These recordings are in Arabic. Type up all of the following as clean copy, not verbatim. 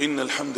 إن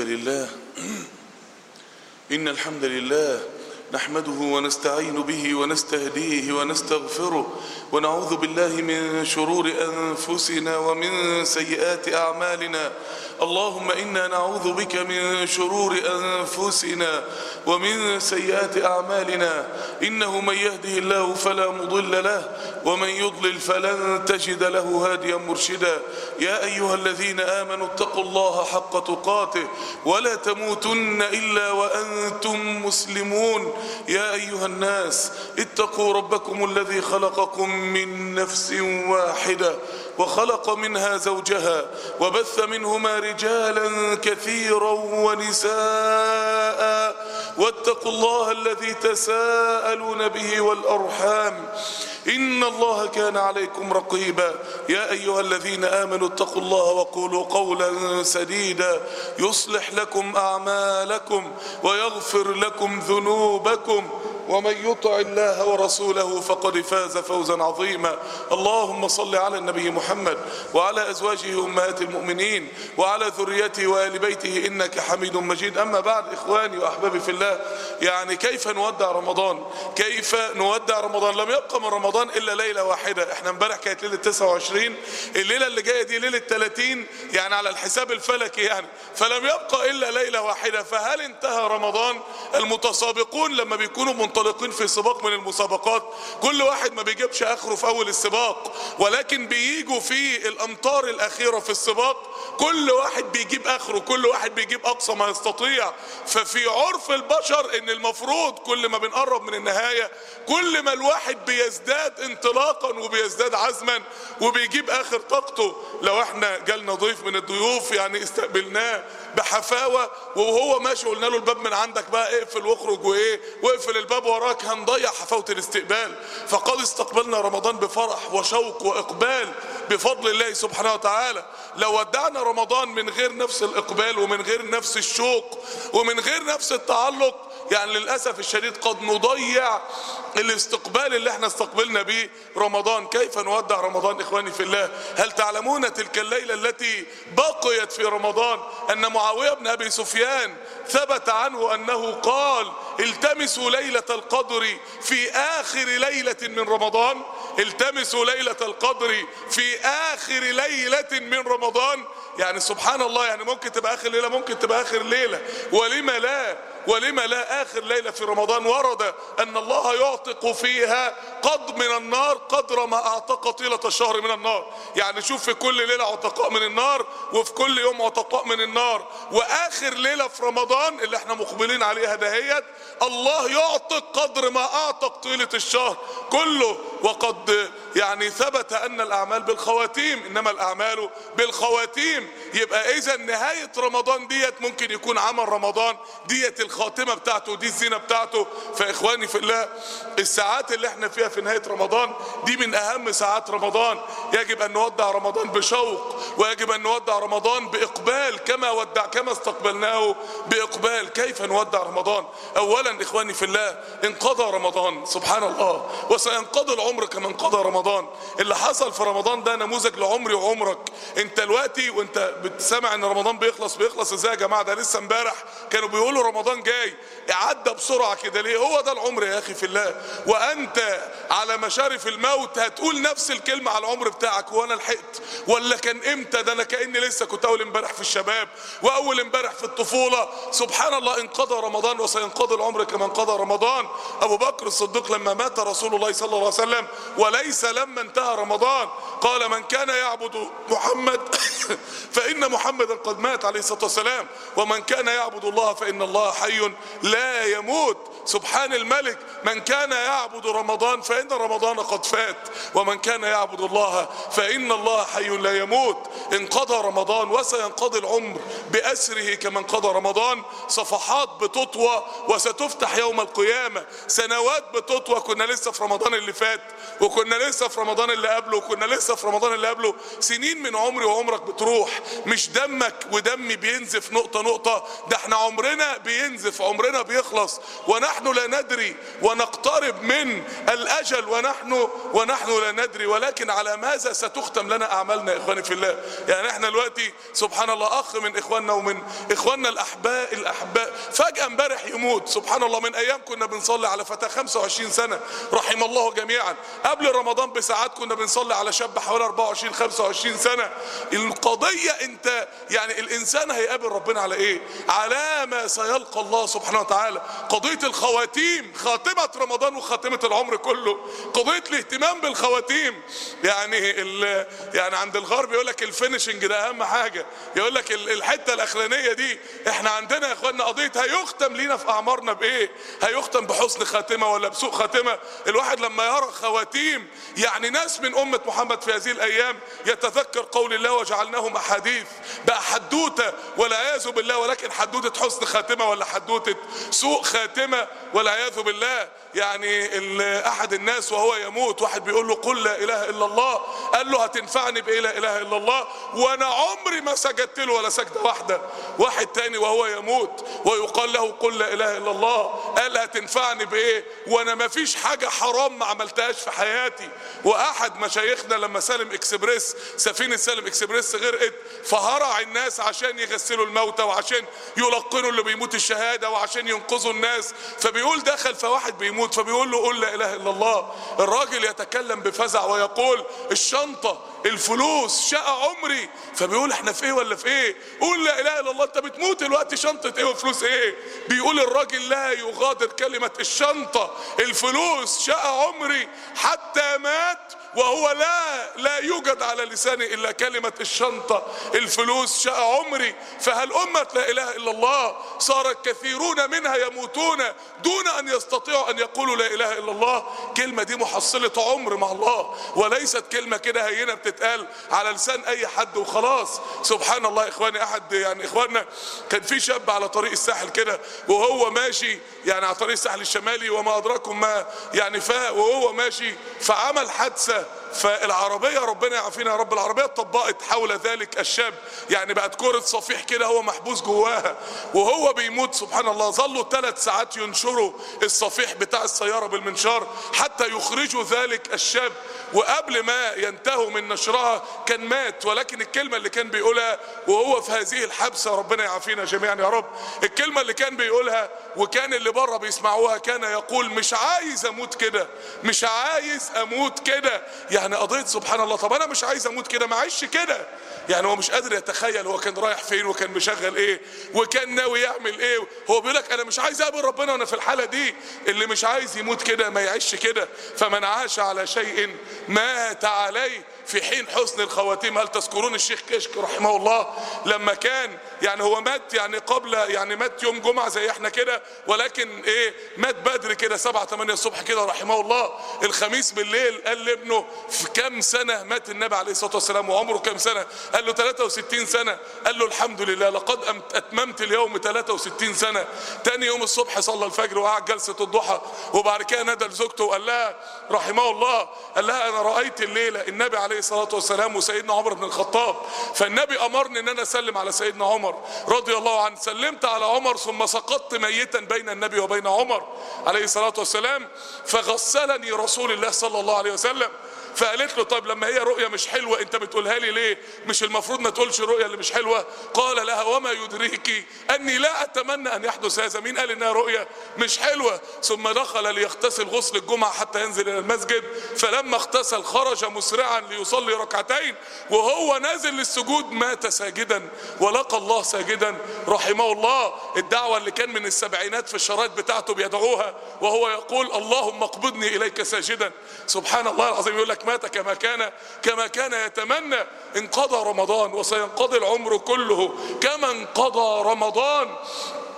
الحمد لله نحمده ونستعين به ونستهديه ونستغفره ونعوذ بالله من شرور أنفسنا ومن سيئات أعمالنا. اللهم إنا نعوذ بك من شرور أنفسنا ومن سيئات أعمالنا، إنه من يهده الله فلا مضل له ومن يضلل فلن تجد له هاديا مرشدا. يا أيها الذين آمنوا اتقوا الله حق تقاته ولا تموتن إلا وأنتم مسلمون. يا أيها الناس اتقوا ربكم الذي خلقكم من نفس واحدة وخلق منها زوجها وبث منهما رجالا كثيرا ونساء، واتقوا الله الذي تساءلون به والأرحام إن الله كان عليكم رقيبا. يا أيها الذين آمنوا اتقوا الله وقولوا قولا سديدا يصلح لكم أعمالكم ويغفر لكم ذنوبكم، ومن يطع الله ورسوله فقد فاز فوزا عظيما. اللهم صل على النبي محمد وعلى أزواجه أمهات المؤمنين وعلى ذريته وآل بيته إنك حميد مجيد. أما بعد، إخواني وأحبابي في الله، يعني كيف نودع رمضان؟ كيف نودع رمضان؟ لم يبقى من رمضان إلا ليلة واحدة. احنا امبارح كانت ليلة 29، الليلة اللي جاية دي ليلة 30، يعني على الحساب الفلكي يعني، فلم يبقى إلا ليلة واحدة. فهل انتهى رمضان؟ المتسابقون لما بيكونوا منطلقين في سباق من المسابقات، كل واحد ما بيجيبش اخره في اول السباق، ولكن بييجوا في الامتار الاخيرة في السباق كل واحد بيجيب اخره، كل واحد بيجيب اقصى ما يستطيع. ففي عرف البشر ان المفروض كل ما بنقرب من النهاية كل ما الواحد بيزداد انطلاقا وبيزداد عزما وبيجيب اخر طاقته. لو احنا جالنا ضيف من الضيوف يعني استقبلناه بحفاوة وهو ماشي قلنا له الباب من عندك بقى اقفل واخرج واقفل الباب وراك، هنضيع حفاوة الاستقبال. فقد استقبلنا رمضان بفرح وشوق واقبال بفضل الله سبحانه وتعالى. لو ودعنا رمضان من غير نفس الاقبال ومن غير نفس الشوق ومن غير نفس التعلق، يعني للأسف الشديد قد نضيع الاستقبال اللي احنا استقبلنا به رمضان. كيف نودع رمضان إخواني في الله؟ هل تعلمون تلك الليلة التي بقيت في رمضان أن معاوية بن أبي سفيان ثبت عنه أنه قال: التمسوا ليلة القدر في آخر ليلة من رمضان. التمسوا ليلة القدر في آخر ليلة من رمضان. يعني سبحان الله، يعني ممكن تبقى آخر ليلة، ممكن تبقى آخر ليلة، ولما لا آخر ليلة في رمضان ورد أن الله يعتق فيها من النار قدر ما أعتق طيلة الشهر من النار. يعني شوف، في كل ليلة عتقاء من النار وفي كل يوم عتقاء من النار، وآخر ليلة في رمضان اللي احنا مقبلين عليها دهيت الله يعتق قدر ما أعتق طيلة الشهر كله. وقد يعني ثبت أن الأعمال بالخواتيم، إنما الأعمال بالخواتيم. يبقى إذا نهاية رمضان ديت ممكن يكون عمل رمضان ديت الخاتمة بتاعته، دي الزينة بتاعته. فإخواني في الله، الساعات اللي احنا فيها في نهاية رمضان دي من أهم ساعات رمضان. يجب أن نودع رمضان بشوق، ويجب أن نودع رمضان بإقبال كما استقبلناه بإقبال. كيف نودع رمضان؟ أولا إخواني في الله، انقضى رمضان سبحان الله، وسينقضي العمر كما انقضى رمضان. اللي حصل في رمضان ده نموذج لعمري وعمرك. انت دلوقتي وانت بتسمع ان رمضان بيخلص ازاي يا جماعة؟ ده لسه امبارح كانوا بيقولوا رمضان جاي، عدى بسرعة كده ليه؟ هو ده العمر يا اخي في الله. وانت على مشارف الموت هتقول نفس الكلمة على العمر بتاعك: هو انا لحقت ولا كان امتى؟ ده انا كأني لسه كنت اول امبارح في الشباب واول امبارح في الطفولة. سبحان الله، انقضى رمضان وسينقضي العمر كما انقضى رمضان. ابو بكر الصديق لما مات رسول الله صلى الله عليه وسلم وليس لما انتهى رمضان قال: من كان يعبد محمد فإن محمدا قد مات عليه الصلاة والسلام، ومن كان يعبد الله فإن الله حي لا يموت. سبحان الملك، من كان يعبد رمضان فإن رمضان قد فات، ومن كان يعبد الله فإن الله حي لا يموت. انقضى رمضان وسينقضي العمر بأسره كما انقضى رمضان. صفحات بتطوى وستفتح يوم القيامة، سنوات بتطوى. كنا لسه في رمضان اللي فات، وكنا لسه في رمضان اللي قبله، وكنا لسه في رمضان اللي قبله. سنين من عمري وعمرك بتروح مش دمك ودمي بينزف نقطة نقطة، ده احنا عمرنا بينزف، عمرنا بيخلص، ونحن لا ندري، ونقترب من الأجل ونحن لا ندري. ولكن على ماذا ستختم لنا أعمالنا يا إخواني في الله؟ يعني احنا دلوقتي سبحان الله أخ من إخواننا ومن إخواننا الأحباء فجأة امبارح يموت. سبحان الله، من أيام كنا بنصلي على فتاة 25 سنة رحم الله جميعا، قبل رمضان بساعات كنا بنصلي على شاب حوالي 24 25 سنة. القضية انت يعني الإنسان هيقابل ربنا على إيه؟ على ما سيلقى الله سبحانه وتعالى. قضية الخواتيم، خاتمة رمضان وخاتمة العمر كله، قضية الاهتمام بالخواتيم. يعني عند الغرب يقول لك الفينيشنج ده أهم حاجة، يقول لك الحتة الأخرانية دي. احنا عندنا يا اخوانا قضية هيختم لينا في أعمارنا بإيه؟ هيختم بحسن خاتمة ولا بسوء خاتمة؟ الواحد لما يرى خواتيم يعني ناس من أمة محمد في هذه الأيام يتذكر قول الله وجعلناهم أحاديث، بقى حدوتة والعياذ بالله، ولكن حدوتة حسن خاتمة ولا حدوتة سوء خاتمة والعياذ بالله. يعني أحد الناس وهو يموت واحد بيقول له قل لا إله إلا الله، قال له هتنفعني بإيه لا إله إلا الله وأنا عمري ما سجدت له ولا سجدة واحدة. واحد تاني وهو يموت ويقال له قل لا إله إلا الله، قال هتنفعني بإيه وأنا ما فيش حاجة حرام ما عملتهاش في حياتي. وأحد مشايخنا لما سالم إكسبريس، سفينة سالم إكسبريس غرقت، فهرع الناس عشان يغسلوا الموتى وعشان يلقنوا اللي بيموت الشهادة وعشان ينقذوا الناس. فبيقول دخل فواحد بيموت فبيقول له قل لا إله إلا الله. الراجل يتكلم بفزع ويقول الشنطة، الفلوس، شقة عمري. فبيقول احنا في ايه ولا في ايه؟ قول لا اله الا الله، انت بتموت الوقت، شنطة ايه وفلوس ايه؟ بيقول الراجل لا يغادر كلمة الشنطة، الفلوس، شقة عمري، حتى مات وهو لا يوجد على لسانه الا كلمة الشنطة، الفلوس، شقة عمري. فهل أمة لا اله الا الله صار كثيرون منها يموتون دون ان يستطيعوا ان يقولوا لا اله الا الله؟ كلمة دي محصلة عمر مع الله، وليست كلمة كده هينة بتتقال على لسان اي حد وخلاص. سبحان الله. اخواني، احد يعني اخواننا كان في شاب على طريق الساحل كده وهو ماشي، يعني على طريق الساحل الشمالي وما ادراكم ما يعني، وهو ماشي فعمل حادثة، فالعربية ربنا يعافينا يا رب، العربية اتطبقت حول ذلك الشاب، يعني بقت كرة صفيح كده هو محبوس جواها وهو بيموت. سبحان الله، ظلوا 3 ساعات ينشروا الصفيح بتاع السيارة بالمنشار حتى يخرجوا ذلك الشاب، وقبل ما ينتهوا من نشرها كان مات. ولكن الكلمة اللي كان بيقولها وهو في هذه الحبسة، ربنا يعافينا جميعا يا رب، الكلمة اللي كان بيقولها وكان اللي بره بيسمعوها كان يقول مش عايز اموت كده، مش عايز اموت كده. يعني قضية سبحان الله، طب انا مش عايز اموت كده، ما عايش كده. يعني هو مش قادر يتخيل هو كان رايح فين وكان مشغل ايه وكان ناوي يعمل ايه. هو بيقول لك انا مش عايز اقابل ربنا وانا في الحالة دي. اللي مش عايز يموت كده ما يعيش كده. فمن عاش على شيء مات عليه في حين حسن الخواتيم. هل تذكرون الشيخ كشك رحمه الله لما كان يعني هو مات يعني قبل، يعني مات يوم جمعة زي احنا كده، ولكن ايه مات بدري كده 7 8 الصبح كده رحمه الله. الخميس بالليل قال لابنه في كم سنة مات النبي عليه الصلاة والسلام وعمره كم سنة؟ قال له 63 سنة. قال له الحمد لله لقد اتممت اليوم 63 سنة. تاني يوم الصبح صلى الفجر وقعد جلسة الضحى، وبعد كده نادى لزوجته وقال لها رحمه الله، قال لها انا رأيت الليلة النبي عليه الصلاة والسلام وسيدنا عمر بن الخطاب، فالنبي امرني ان انا اسلم على سيدنا عمر رضي الله عنه. سلمت على عمر ثم سقطت ميتا بين النبي وبين عمر عليه الصلاة والسلام، فغسلني رسول الله صلى الله عليه وسلم. فقالت له طيب لما هي رؤية مش حلوة انت بتقولها لي ليه؟ مش المفروض ما تقولش رؤية اللي مش حلوة؟ قال لها وما يدريك اني لا اتمنى ان يحدث هذا. مين قال انها رؤية مش حلوة؟ ثم دخل ليغتسل غسل الجمعة حتى ينزل الى المسجد، فلما اغتسل خرج مسرعا ليصلي ركعتين، وهو نازل للسجود مات ساجدا ولقى الله ساجدا رحمه الله. الدعوة اللي كان من السبعينات في الشرايط بتاعته بيدعوها وهو يقول اللهم اقبضني اليك ساجدا. سبحان الله العظيم. يقول لك مات كما كان يتمنى. انقضى رمضان وسينقضي العمر كله كما انقضى رمضان.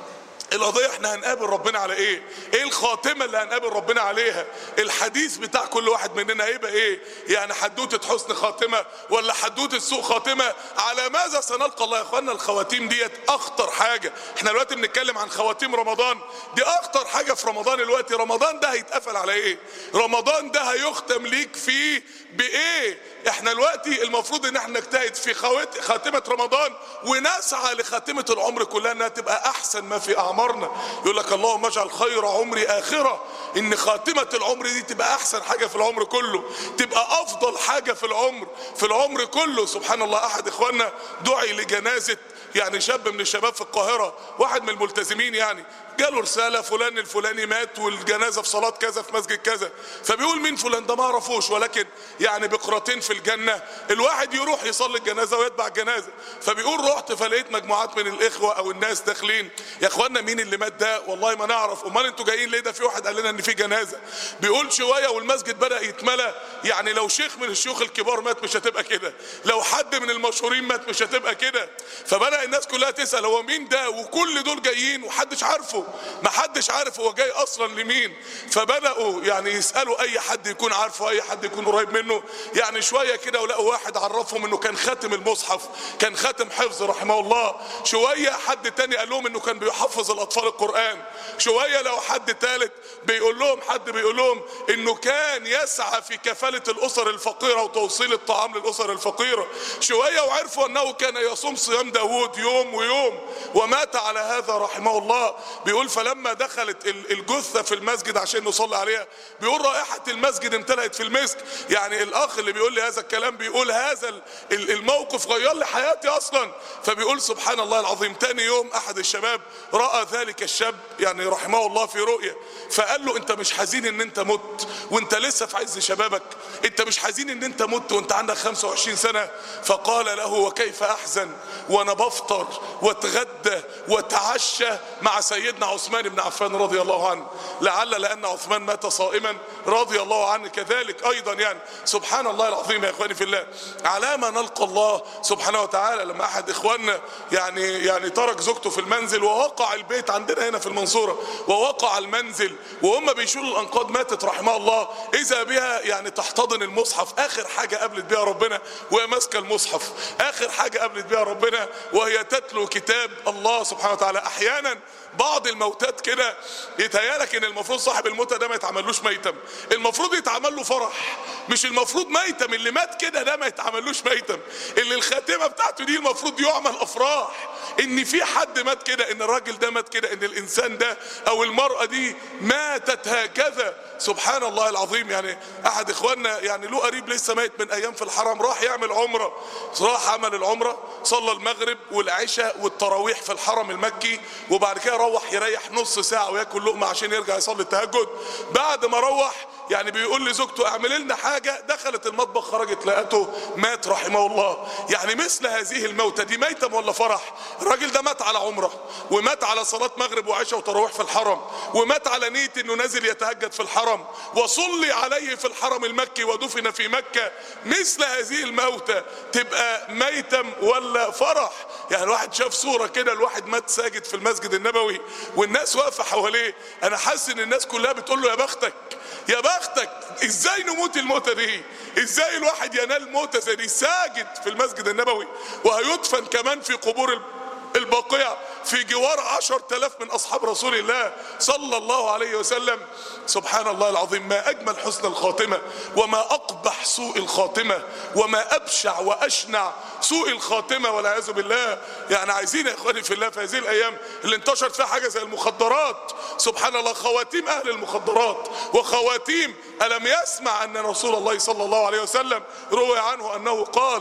القضية احنا هنقابل ربنا على ايه؟ ايه الخاتمة اللي هنقابل ربنا عليها؟ الحديث بتاع كل واحد مننا هيبقى ايه؟ يعني حدوتة حسن خاتمة ولا حدوتة سوء خاتمة؟ على ماذا سنلقى الله يا اخوانا؟ الخواتيم ديت اخطر حاجة. احنا دلوقتي بنتكلم عن خواتيم رمضان، دي اخطر حاجة في رمضان دلوقتي. رمضان ده هيتقفل على ايه؟ رمضان ده هيختم ليك فيه بايه؟ احنا دلوقتي المفروض ان احنا نجتهد في خاتمة رمضان ونسعى لخاتمة العمر كلها انها تبقى احسن ما في اعمارنا. يقول لك اللهم اجعل خير عمري اخرة، ان خاتمة العمر دي تبقى احسن حاجة في العمر كله، تبقى افضل حاجة في العمر كله. سبحان الله، احد اخواننا دعي لجنازة يعني شاب من الشباب في القاهرة، واحد من الملتزمين يعني، جاله رسالة فلان الفلاني مات والجنازة في صلاة كذا في مسجد كذا. فبيقول مين فلان ده؟ ما اعرفوش، ولكن يعني بقرتين في الجنة الواحد يروح يصلي الجنازة ويتبع الجنازة. فبيقول رحت فلقيت مجموعات من الاخوة او الناس داخلين، يا اخوانا مين اللي مات ده؟ والله ما نعرف. امال انتوا جايين ليه؟ ده في واحد قال لنا ان في جنازة. بيقول شوية والمسجد بدأ يتملى، يعني لو شيخ من الشيوخ الكبار مات مش هتبقى كده، لو حد من المشهورين مات مش هتبقى كده. فبدأ الناس كلها تسأل هو مين ده؟ وكل دول جايين ومحدش عارفه، ما حدش عارف هو جاي اصلا لمين. فبدأوا يعني يسألوا اي حد يكون عارفه، اي حد يكون قريب منه. يعني شوية كده ولقوا واحد عرفهم انه كان خاتم المصحف، كان خاتم حفظ رحمه الله. شوية حد تاني قال لهم انه كان بيحفظ الاطفال القرآن. شوية لو حد تالت بيقول لهم، حد بيقول لهم انه كان يسعى في كفالة الاسر الفقيرة وتوصيل الطعام للاسر الفقيرة. شوية وعرفوا انه كان يصوم صيام داود يوم ويوم ومات على هذا رحمه الله. بيقول فلما دخلت الجثة في المسجد عشان نصلي عليها، بيقول رائحة المسجد امتلأت في المسك. يعني الاخ اللي بيقول لي هذا الكلام بيقول هذا الموقف غير لي حياتي اصلا. فبيقول سبحان الله العظيم، تاني يوم احد الشباب رأى ذلك الشاب يعني رحمه الله في رؤية، فقال له انت مش حزين ان انت مت وانت لسه في عز شبابك؟ انت مش حزين ان انت مت وانت عندك 25 سنة؟ فقال له وكيف احزن وانا بفطر واتغدى واتعشى مع سيدنا عثمان بن عفان رضي الله عنه، لأن عثمان مات صائما رضي الله عنه كذلك ايضا. يعني سبحان الله العظيم يا اخواني في الله، على ما نلقى الله سبحانه وتعالى. لما احد اخواننا يعني ترك زوجته في المنزل ووقع البيت عندنا هنا في المنصورة، ووقع المنزل وهم بيشيلوا الانقاض، ماتت رحمها الله، اذا بها يعني تحتضن المصحف، اخر حاجة قابلت بها ربنا وهي ماسكة المصحف، اخر حاجة قابلت بها ربنا وهي تتلو كتاب الله سبحانه وتعالى. احيانا بعض الموتات كده يتهيالك ان المفروض صاحب الموتى ده ما يتعملوش ميتم، المفروض يتعمل له فرح، مش المفروض ميتم. اللي مات كده ده ما يتعملوش ميتم، اللي الخاتمه بتاعته دي المفروض يعمل افراح، ان في حد مات كده، ان الراجل ده مات كده، ان الانسان ده او المرأة دي ماتت هكذا. سبحان الله العظيم. يعني احد اخواننا يعني له قريب لسه ميت من ايام في الحرم، راح يعمل عمره، راح عمل العمره، صلى المغرب والعشاء والتراويح في الحرم المكي، وبعد كده روح يريح نص ساعة وياكل لقمة عشان يرجع يصلي التهجد. بعد ما روح يعني بيقول لزوجته اعمل لنا حاجة، دخلت المطبخ خرجت لقته مات رحمه الله. يعني مثل هذه الموتة دي ميتم ولا فرح؟ الراجل ده مات على عمره، ومات على صلاة مغرب وعشاء وتراويح في الحرم، ومات على نية انه نازل يتهجد في الحرم، وصلي عليه في الحرم المكي ودفن في مكة. مثل هذه الموتة تبقى ميتم ولا فرح؟ يعني الواحد شاف صورة كده، الواحد مات ساجد في المسجد النبوي والناس واقفة حواليه، انا حاسس ان الناس كلها بتقول له يا بختك يا بختك، ازاي نموت الموتة دي؟ ازاي الواحد ينال موتة زي دي ساجد في المسجد النبوي، وهيدفن كمان في قبور البقيع في جوار 10,000 من اصحاب رسول الله صلى الله عليه وسلم. سبحان الله العظيم، ما اجمل حسن الخاتمة، وما اقبح سوء الخاتمة، وما ابشع واشنع سوء الخاتمة والعياذ بالله. يعني عايزين يا اخواني في الله في هذه الايام اللي انتشرت فيها حاجة زي المخدرات، سبحان الله، خواتيم اهل المخدرات وخواتيم. الم يسمع ان رسول الله صلى الله عليه وسلم روي عنه انه قال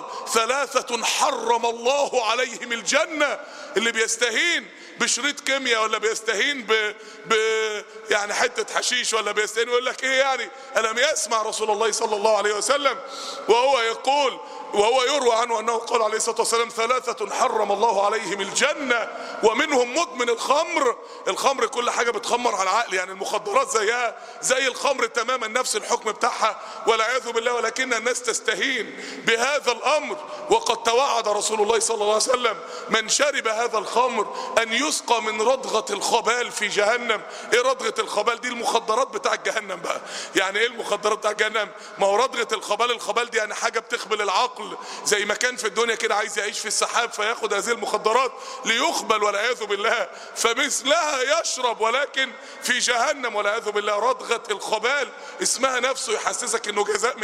3 حرم الله عليهم الجنة، اللي بيستهين بشريط كيمياء ولا بيستهين يعني حتة حشيش ولا بيستهين، يقول لك ايه يعني؟ ألم يسمع رسول الله صلى الله عليه وسلم وهو يقول وهو يروى عنه انه قال عليه الصلاة والسلام: ثلاثة حرم الله عليهم الجنة ومنهم مدمن الخمر. الخمر كل حاجة بتخمر على العقل، يعني المخدرات زيها زي الخمر تماما، نفس الحكم بتاعها والعياذ بالله، ولكن الناس تستهين بهذا الامر. وقد توعد رسول الله صلى الله عليه وسلم من شرب هذا الخمر ان يسقى من ردغة الخبال في جهنم. ايه ردغة الخبال دي؟ المخدرات بتاع جهنم بقى. يعني ايه المخدرات بتاع جهنم؟ ما هو ردغة الخبال، الخبال دي يعني حاجة بتخبل العقل، زي ما كان في الدنيا كده عايز يعيش في السحاب فياخد هذه المخدرات ليخبل والعياذ بالله، فمثلها يشرب ولكن في جهنم والعياذ بالله. ردغة الخبال اسمها نفسه يحسسك انه جزاء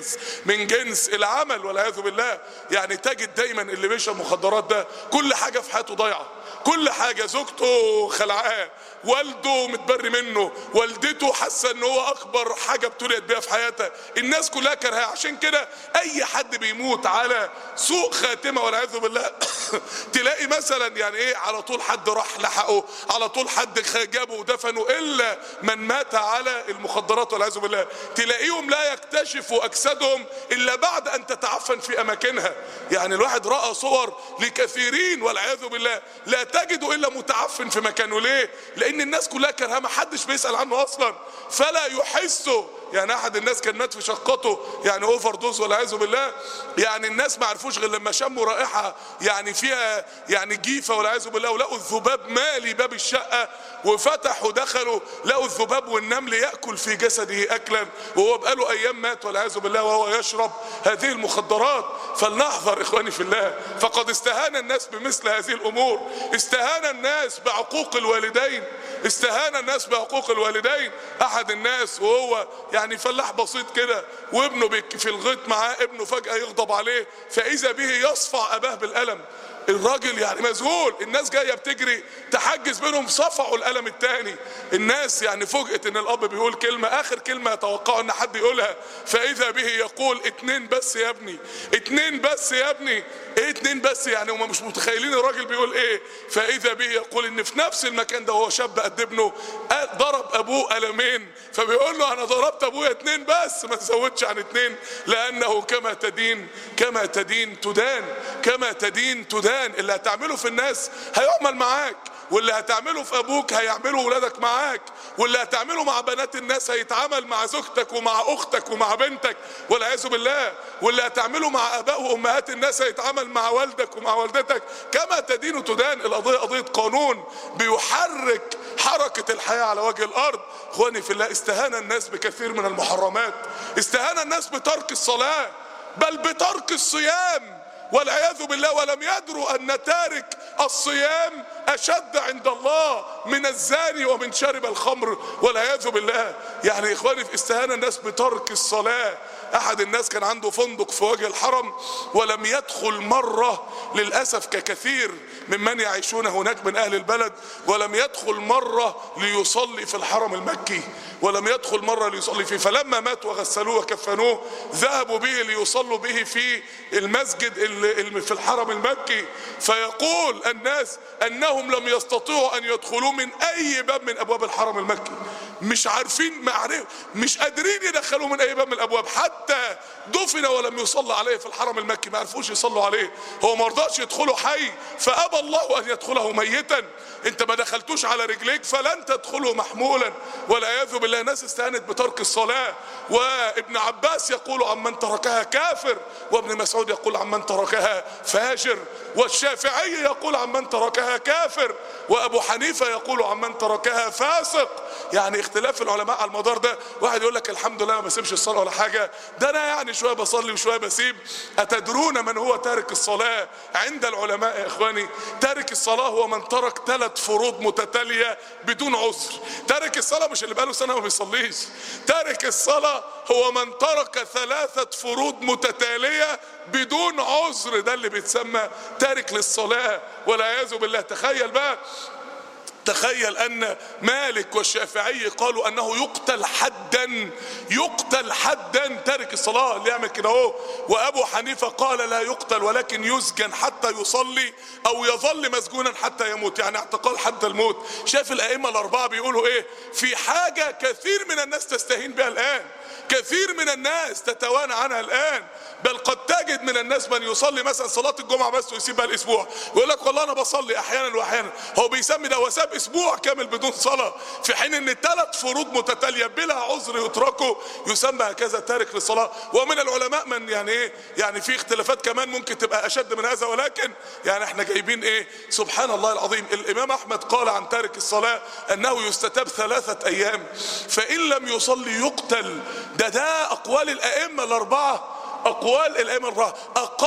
من جنس العمل والعياذ بالله. يعني تجد دايما اللي بيشرب مخدرات ده كل حاجة في حياته ضايعة، كل حاجة، زوجته خلعاه، والده متبري منه، والدته حاسه ان هو اكبر حاجه ابتليت بيها في حياتها، الناس كلها كرهاه. عشان كده اي حد بيموت على سوء خاتمه والعياذ بالله تلاقي مثلا يعني ايه، على طول حد راح لحقه، على طول حد جابه ودفنه، الا من مات على المخدرات والعياذ بالله. تلاقيهم لا يكتشفوا اجسادهم الا بعد ان تتعفن في اماكنها. يعني الواحد راى صور لكثيرين والعياذ بالله لا تجد الا متعفن في مكانه. ليه؟ لان الناس كلها كرهاه، ما حدش بيسأل عنه اصلا فلا يحسه. يعني احد الناس كان مات في شقته، يعني اوفر دوز والعياذ بالله، يعني الناس ما عرفوش غير لما شموا رائحه يعني فيها يعني جيفه والعياذ بالله، ولقوا الذباب مالي باب الشقه، وفتحوا دخلوا لقوا الذباب والنمل ياكل في جسده اكلا، وهو بقاله ايام مات والعياذ بالله وهو يشرب هذه المخدرات. فلنحذر اخواني في الله، فقد استهان الناس بمثل هذه الامور، استهان الناس بعقوق الوالدين، استهان الناس بعقوق الوالدين. احد الناس وهو يعني فلاح بسيط كده، وابنه في الغيط معاه، ابنه فجأة يغضب عليه فاذا به يصفع اباه بالقلم. الراجل يعني مذهول، الناس جايه بتجري تحجز بينهم، صفعوا القلم الثاني. الناس يعني فوجئت ان الاب بيقول كلمه، اخر كلمه يتوقعوا ان حد يقولها، فاذا به يقول: اتنين بس يا ابني، اتنين بس يا ابني. ايه اتنين بس يعني؟ هم مش متخيلين الراجل بيقول ايه. فاذا به يقول ان في نفس المكان ده وهو شاب قد ابنه ضرب ابوه قلمين، فبيقول له: انا ضربت ابويا اتنين بس، ما تزودش عن اتنين، لانه كما تدين تدان، كما تدين تدان. اللي هتعمله في الناس هيعمل معاك، واللي هتعمله في ابوك هيعمله ولادك معاك، واللي هتعمله مع بنات الناس هيتعامل مع زوجتك ومع اختك ومع بنتك والعياذ بالله، واللي هتعمله مع اباء وامهات الناس هيتعامل مع والدك ومع والدتك. كما تدين تدان. القضيه قضيه قانون بيحرك حركه الحياه على وجه الارض. اخواني في الله، استهان الناس بكثير من المحرمات، استهان الناس بترك الصلاه، بل بترك الصيام والعياذ بالله، ولم يدروا ان تارك الصيام اشد عند الله من الزاني ومن شارب الخمر والعياذ بالله. يعني اخواني، في استهان الناس بترك الصلاة. احد الناس كان عنده فندق في وجه الحرم ولم يدخل مرة، للأسف ككثير ممن يعيشون هناك من اهل البلد، ولم يدخل مرة ليصلي في الحرم المكي، ولم يدخل مرة ليصلي فيه. فلما مات وغسلوه وكفنوه ذهبوا به ليصلوا به في المسجد في الحرم المكي، فيقول الناس انهم لم يستطيعوا ان يدخلوا من اي باب من ابواب الحرم المكي، مش عارفين، مش قادرين يدخلوا من اي باب من الابواب، حتى دفن ولم يصلى عليه في الحرم المكي، ما عرفوش يصلوا عليه. هو ما رضاش يدخله حي، فابى الله ان يدخله ميتا. انت ما دخلتوش على رجليك فلن تدخله محمولا والعياذ بالله. ناس استهانت بترك الصلاة. وابن عباس يقول عمن تركها كافر، وابن مسعود يقول عمن تركها فاجر، والشافعي يقول عمن تركها كافر، وابو حنيفة يقول عمن تركها فاسق. يعني اختلاف العلماء على المدار ده. واحد يقول لك الحمد لله ما بسيبش الصلاة ولا حاجة، ده انا يعني شوية بصلي وشوية بسيب. اتدرون من هو تارك الصلاة عند العلماء يا اخواني؟ تارك الصلاة هو من ترك 3 فروض متتالية بدون عذر. تارك الصلاة مش اللي بقاله سنة ما بيصليش، تارك الصلاة هو من ترك 3 فروض متتالية بدون عذر، ده اللي بيتسمى تارك للصلاة والعياذ بالله. تخيل بقى، تخيل ان مالك والشافعي قالوا انه يقتل حدا تارك الصلاة اللي يعمل كده اهو، وابو حنيفة قال لا يقتل ولكن يسجن حتى يصلي او يظل مسجونا حتى يموت، يعني اعتقال حتى الموت. شاف الائمة الاربعة بيقولوا ايه؟ في حاجة كثير من الناس تستهين بها الان، كثير من الناس تتوانى عنها الآن، بل قد تجد من الناس من يصلي مثلا صلاة الجمعة بس ويسيبها الأسبوع، ويقول لك والله أنا بصلي أحيانا وأحيانا، هو بيسمي ده وساب أسبوع كامل بدون صلاة، في حين إن 3 فروض متتالية بلا عذر يتركوا يسمى هكذا تارك للصلاة. ومن العلماء من يعني إيه، يعني في اختلافات كمان ممكن تبقى أشد من هذا، ولكن يعني إحنا جايبين إيه، سبحان الله العظيم. الإمام أحمد قال عن تارك الصلاة أنه يستتاب 3 أيام، فإن لم يصلي يقتل. ده أقوال الأئمة الأربعة، أقوال الأئمة الأربعة.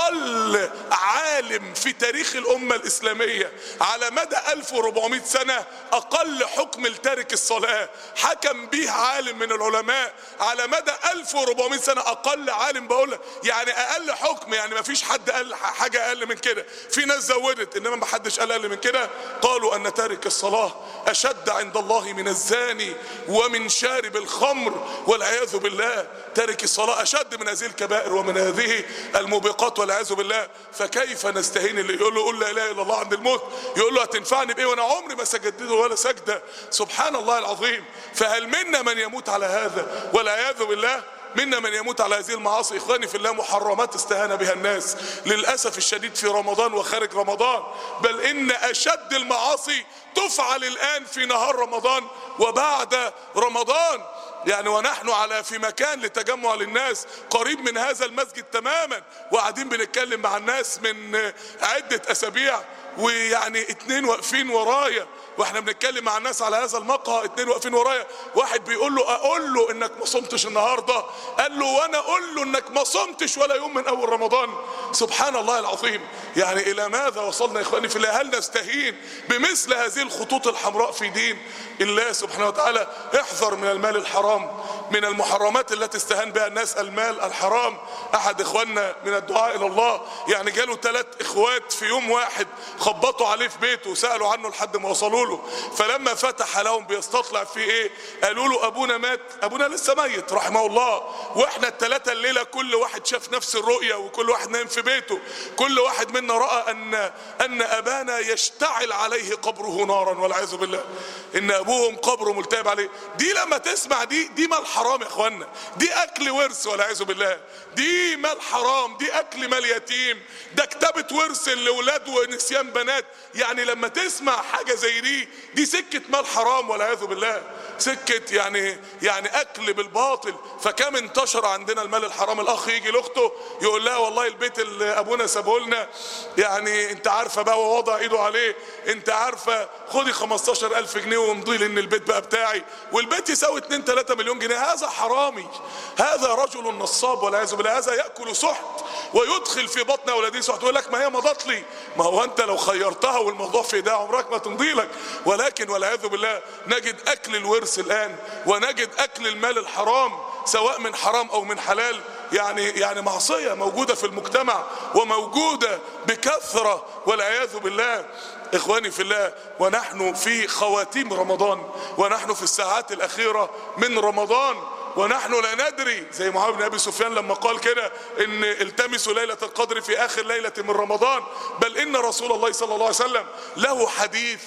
أقل عالم في تاريخ الأمة الإسلامية على مدى 1400 سنة، أقل حكم لتارك الصلاة حكم به عالم من العلماء على مدى 1400 سنة، أقل عالم بقول يعني أقل حكم، يعني ما فيش حد قال حاجة أقل من كده، في ناس زودت إنما ما حدش قال أقل من كده. قالوا أن تارك الصلاة أشد عند الله من الزاني ومن شارب الخمر والعياذ بالله. تارك الصلاة أشد من هذه الكبائر ومن هذه الموبقات والعياذ بالله. فكيف نستهين اللي يقول له قل لا اله الا الله عند الموت، يقول له هتنفعني بايه وانا عمري ما سجدت له ولا سجده؟ سبحان الله العظيم. فهل منا من يموت على هذا والعياذ بالله؟ منا من يموت على هذه المعاصي. اخواني في الله، محرمات استهان بها الناس للاسف الشديد في رمضان وخارج رمضان، بل ان اشد المعاصي تفعل الان في نهار رمضان وبعد رمضان. يعني ونحن على في مكان لتجمع للناس قريب من هذا المسجد تماما، وقاعدين بنتكلم مع الناس من عدة اسابيع، ويعني 2 واقفين ورايا واحنا بنتكلم مع الناس على هذا المقهى، 2 واقفين ورايا. واحد بيقول له اقول له انك ما صمتش النهارده؟ قال له وانا اقول له انك ما صمتش ولا يوم من اول رمضان؟ سبحان الله العظيم. يعني الى ماذا وصلنا يا اخواني في الله؟ هل نستهين بمثل هذه الخطوط الحمراء في دين الله سبحانه وتعالى؟ احذر من المال الحرام، من المحرمات التي استهان بها الناس المال الحرام. احد اخواننا من الدعاء الى الله يعني جاله 3 اخوات في يوم واحد، خبطوا عليه في بيته وسالوا عنه لحد ما وصلوا له، فلما فتح لهم بيستطلع في ايه، قالوا له ابونا مات، ابونا لسه ميت رحمه الله، واحنا ال3 الليله كل واحد شاف نفس الرؤيه، وكل واحد نايم في بيته، كل واحد منا راى ان ابانا يشتعل عليه قبره نارا والعياذ بالله، ان ابوهم قبره ملتهب عليه. دي لما تسمع دي مال حرام يا اخوانا، دي اكل ورث والعياذ بالله، دي مال حرام، دي اكل مال يتيم، ده كتابة ورث لاولاد ونسيان بنات. يعني لما تسمع حاجه زي دي سكه مال حرام والعياذ بالله، سكه يعني اكل بالباطل. فكم انتشر عندنا المال الحرام. الاخ يجي لاخته يقول لها والله البيت اللي ابونا سابه لنا يعني انت عارفه بقى، ووضع ايده عليه، انت عارفه خدي 15,000 جنيه وامضي لي ان البيت بقى بتاعي، والبيت يساوي 2-3 مليون جنيه. هذا حرامي، هذا رجل نصاب والعياذ بالله، هذا ياكل سحت ويدخل في بطن اولاده سحت. يقول لك ما هي مضت لي، ما هو انت لو خيرتها والموضوع في ده عمرك ما تمضي لك. ولكن والعياذ بالله نجد اكل الورث الان، ونجد اكل المال الحرام سواء من حرام او من حلال. يعني معصية موجودة في المجتمع وموجودة بكثرة والعياذ بالله. اخواني في الله، ونحن في خواتيم رمضان، ونحن في الساعات الاخيرة من رمضان، ونحن لا ندري، زي معاوية بن ابي سفيان لما قال كده ان التمسوا ليلة القدر في اخر ليلة من رمضان، بل ان رسول الله صلى الله عليه وسلم له حديث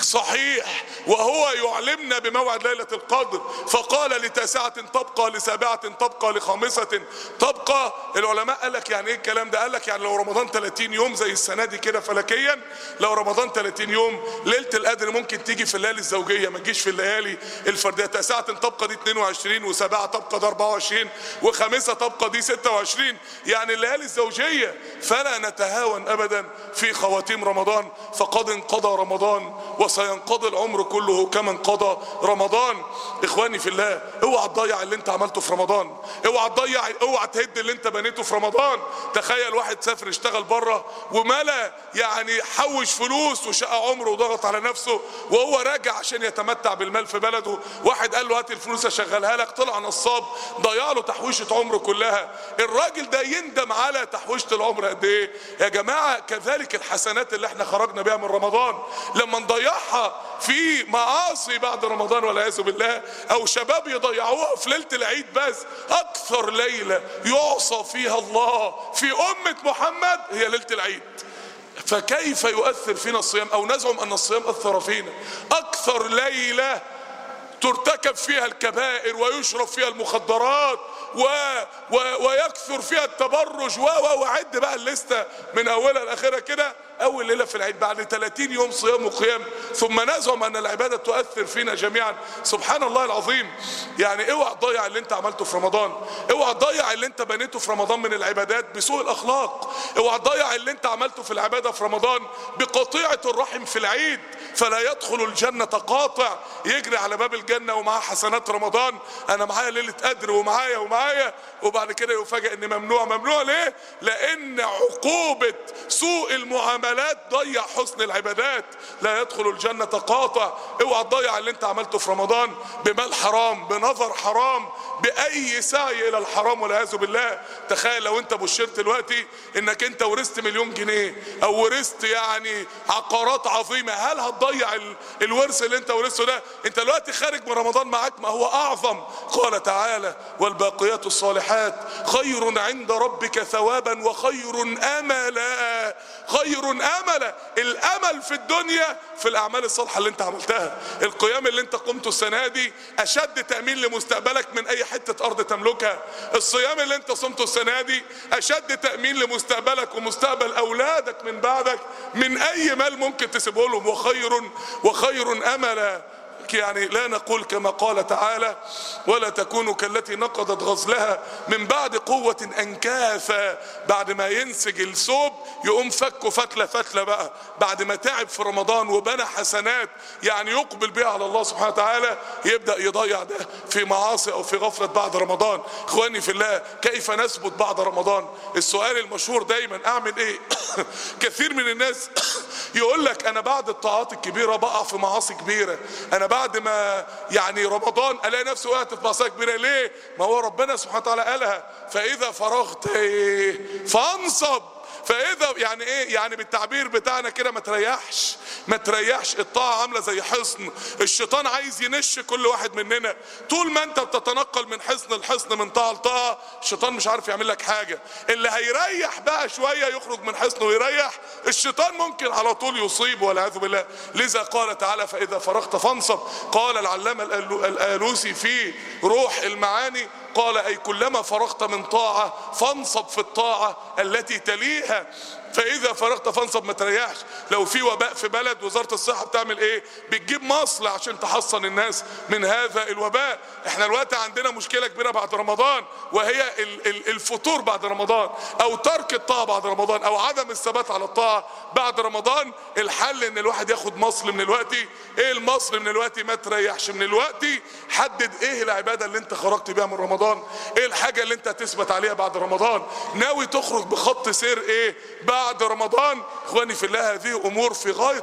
صحيح وهو يعلمنا بموعد ليلة القدر، فقال ل9 تبقى، ل7 تبقى، ل5 تبقى. العلماء قال لك يعني ايه الكلام ده؟ قال لك يعني لو رمضان 30 يوم زي السنة دي كده فلكيا، لو رمضان 30 يوم ليلة القدر ممكن تيجي في الليالي الزوجية، ما تجيش في الليالي الفردية. 9 تبقى دي 22، و7 تبقى دي 24، و5 تبقى دي 26، يعني الليالي الزوجية. فلا نتهاون ابدا في خواتيم رمضان، فقد انقضى رمضان وسينقضي العمر كله كما انقضى رمضان. اخواني في الله، اوعى تضيع اللي انت عملته في رمضان، اوعى تهد اللي انت بنيته في رمضان. تخيل واحد سافر اشتغل بره وملا يعني حوش فلوس وشقى عمره وضغط على نفسه، وهو راجع عشان يتمتع بالمال في بلده، واحد قال له هات الفلوس اشغلها لك، طلع نصاب ضيع له تحويشة عمره كلها. الراجل ده يندم على تحويشة العمر قد ايه يا جماعة؟ كذلك الحسنات اللي احنا خرجنا بها من رمضان لما نضيعها في معاصي بعد رمضان والعياذ بالله، او شباب يضيعوها في ليلة العيد بس. اكثر ليلة يعصى فيها الله في امة محمد هي ليلة العيد، فكيف يؤثر فينا الصيام؟ او نزعم ان الصيام اثر فينا. اكثر ليلة ترتكب فيها الكبائر ويشرب فيها المخدرات ويكثر فيها التبرج وعد بقى الليسته من اولها لاخرها كده. اول ليله في العيد بعد 30 يوم صيام وقيام، ثم نزعم ان العباده تؤثر فينا جميعا. سبحان الله العظيم. يعني اوعى تضيع اللي انت عملته في رمضان، اوعى تضيع اللي انت بنيته في رمضان من العبادات بسوء الاخلاق، اوعى تضيع اللي انت عملته في العباده في رمضان بقطيعه الرحم في العيد. فلا يدخل الجنه قاطع يجري على باب الجنه ومعاه حسنات رمضان، انا معايا ليله قدر ومعايا وبعد كده يفاجئ ان ممنوع. ليه؟ لان عقوبه سوء المعاملات ضيع حسن العبادات. لا يدخل الجنه قاطع. اوعى تضيع اللي انت عملته في رمضان بمال حرام، بنظر حرام، باي سعي الى الحرام والعياذ بالله. تخيل لو انت بشرت دلوقتي انك انت ورثت 1,000,000 جنيه او ورثت يعني عقارات عظيمه، هل هتضيع الورث اللي انت ورثته ده؟ انت دلوقتي خارج من رمضان معاك ما هو اعظم. قال تعالى: والباقيات الصالحات خير عند ربك ثوابا وخير املا. خير املا. الامل في الدنيا في الاعمال الصالحه اللي انت عملتها. القيام اللي انت قمته السنه دي اشد تامين لمستقبلك من اي حته ارض تملكها. الصيام اللي انت صمته السنه دي اشد تامين لمستقبلك ومستقبل اولادك من بعدك من اي مال ممكن تسيبه لهم. وخير املا. يعني لا نقول كما قال تعالى: ولا تكونوا كالتي نقضت غزلها من بعد قوة أنكاثا. بعد ما ينسج الثوب يقوم فكه فتلة بقى، بعد ما تعب في رمضان وبنى حسنات يعني يقبل بها على الله سبحانه وتعالى، يبدأ يضيع ده في معاصي أو في غفلة بعد رمضان. إخواني في الله، كيف نثبت بعد رمضان؟ السؤال المشهور دايما: أعمل إيه؟ كثير من الناس يقول لك أنا بعد الطاعات الكبيرة بقع في معاصي كبيرة، أنا بعد ما يعني رمضان الاقي نفسي وقعت في معصيه كبيره. ليه؟ ما هو ربنا سبحانه وتعالى قالها: فاذا فرغت فانصب. فاذا يعني ايه؟ يعني بالتعبير بتاعنا كده ما تريحش. الطاعه عامله زي حصن، الشيطان عايز ينش كل واحد مننا. طول ما انت بتتنقل من حصن لحصن، من طاعه لطاعه، الشيطان مش عارف يعمل لك حاجه. اللي هيريح بقى شويه يخرج من حصنه ويريح، الشيطان ممكن على طول يصيب والعياذ بالله. لذا قال تعالى: فاذا فرغت فانصب. قال العلامه الآلوسي في روح المعاني، قال: أي كلما فرغت من طاعة فانصب في الطاعة التي تليها. فإذا فرغت فانصب، ما تريحش. لو في وباء في بلد، وزارة الصحة بتعمل إيه؟ بتجيب مصل عشان تحصن الناس من هذا الوباء. احنا دلوقتي عندنا مشكلة كبيرة بعد رمضان، وهي الفتور بعد رمضان، أو ترك الطاعة بعد رمضان، أو عدم الثبات على الطاعة بعد رمضان. الحل إن الواحد ياخد مصل من الوقت. إيه المصل من الوقت؟ ما تريحش من الوقت. حدد إيه العبادة اللي أنت خرجت بيها من رمضان، إيه الحاجة اللي أنت هتثبت عليها بعد رمضان، ناوي تخرج بخط سير إيه بعد رمضان. اخواني في الله، هذه امور في غاية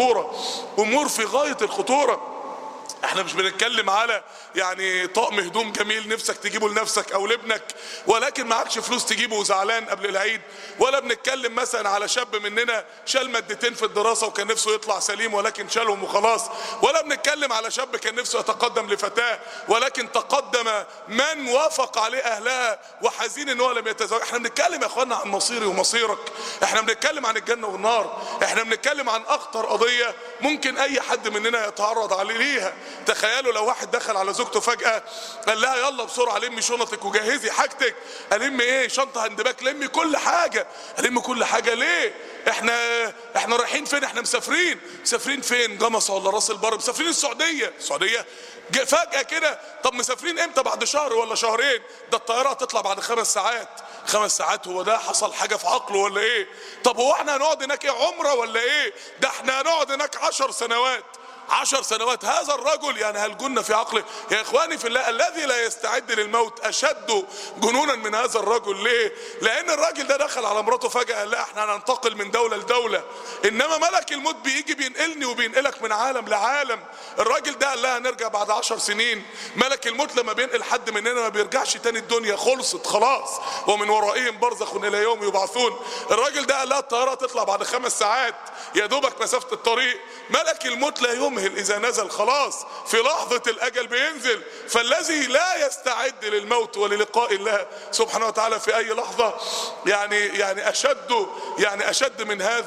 الخطورة. احنا مش بنتكلم على يعني طقم هدوم جميل نفسك تجيبه لنفسك او لابنك ولكن معكش فلوس تجيبه وزعلان قبل العيد، ولا بنتكلم مثلا على شاب مننا شال مادتين في الدراسة وكان نفسه يطلع سليم ولكن شالهم وخلاص، ولا بنتكلم على شاب كان نفسه يتقدم لفتاة ولكن تقدم من وافق عليه اهلها وحزين ان هو لم يتزوج. احنا بنتكلم يا اخوانا عن مصيري ومصيرك، احنا بنتكلم عن الجنة والنار، احنا بنتكلم عن اخطر قضية ممكن اي حد مننا يتعرض عليه ليها. تخيلوا لو واحد دخل على زوجته فجأة قال لها: يلا بسرعة لمي شنطك وجهزي حاجتك. ألم ايه؟ شنطة هندباك، لمي كل حاجة. ألم كل حاجة ليه؟ احنا رايحين فين؟ احنا مسافرين فين؟ جمصة ولا راس البر؟ مسافرين السعودية فجأة كده. طب مسافرين امتى؟ بعد شهر ولا شهرين؟ ده الطيارة هتطلع بعد 5 ساعات. 5 ساعات؟ هو ده حصل حاجة في عقله ولا ايه؟ طب هو احنا هنقعد هناك ايه، عمرة ولا ايه؟ ده احنا هنقعد هناك 10 سنوات. 10 سنوات. هذا الرجل يعني هل جن في عقله؟ يا اخواني في الله، الذي لا يستعد للموت اشد جنونا من هذا الرجل. ليه؟ لان الراجل ده دخل على مراته فجأة قال: لا احنا هننتقل من دولة لدولة، انما ملك الموت بيجي بينقلني وبينقلك من عالم لعالم. الراجل ده قال لها هنرجع بعد 10 سنين. ملك الموت لما بينقل حد مننا ما بيرجعش تاني، الدنيا خلصت خلاص، ومن ورائهم برزخ الى يوم يبعثون. الراجل ده قال لها الطيارة تطلع بعد 5 ساعات، يا دوبك مسافة الطريق. ملك الموت لا يوم يمهل إذا نزل خلاص في لحظة الأجل بينزل. فالذي لا يستعد للموت وللقاء الله سبحانه وتعالى في أي لحظة يعني أشد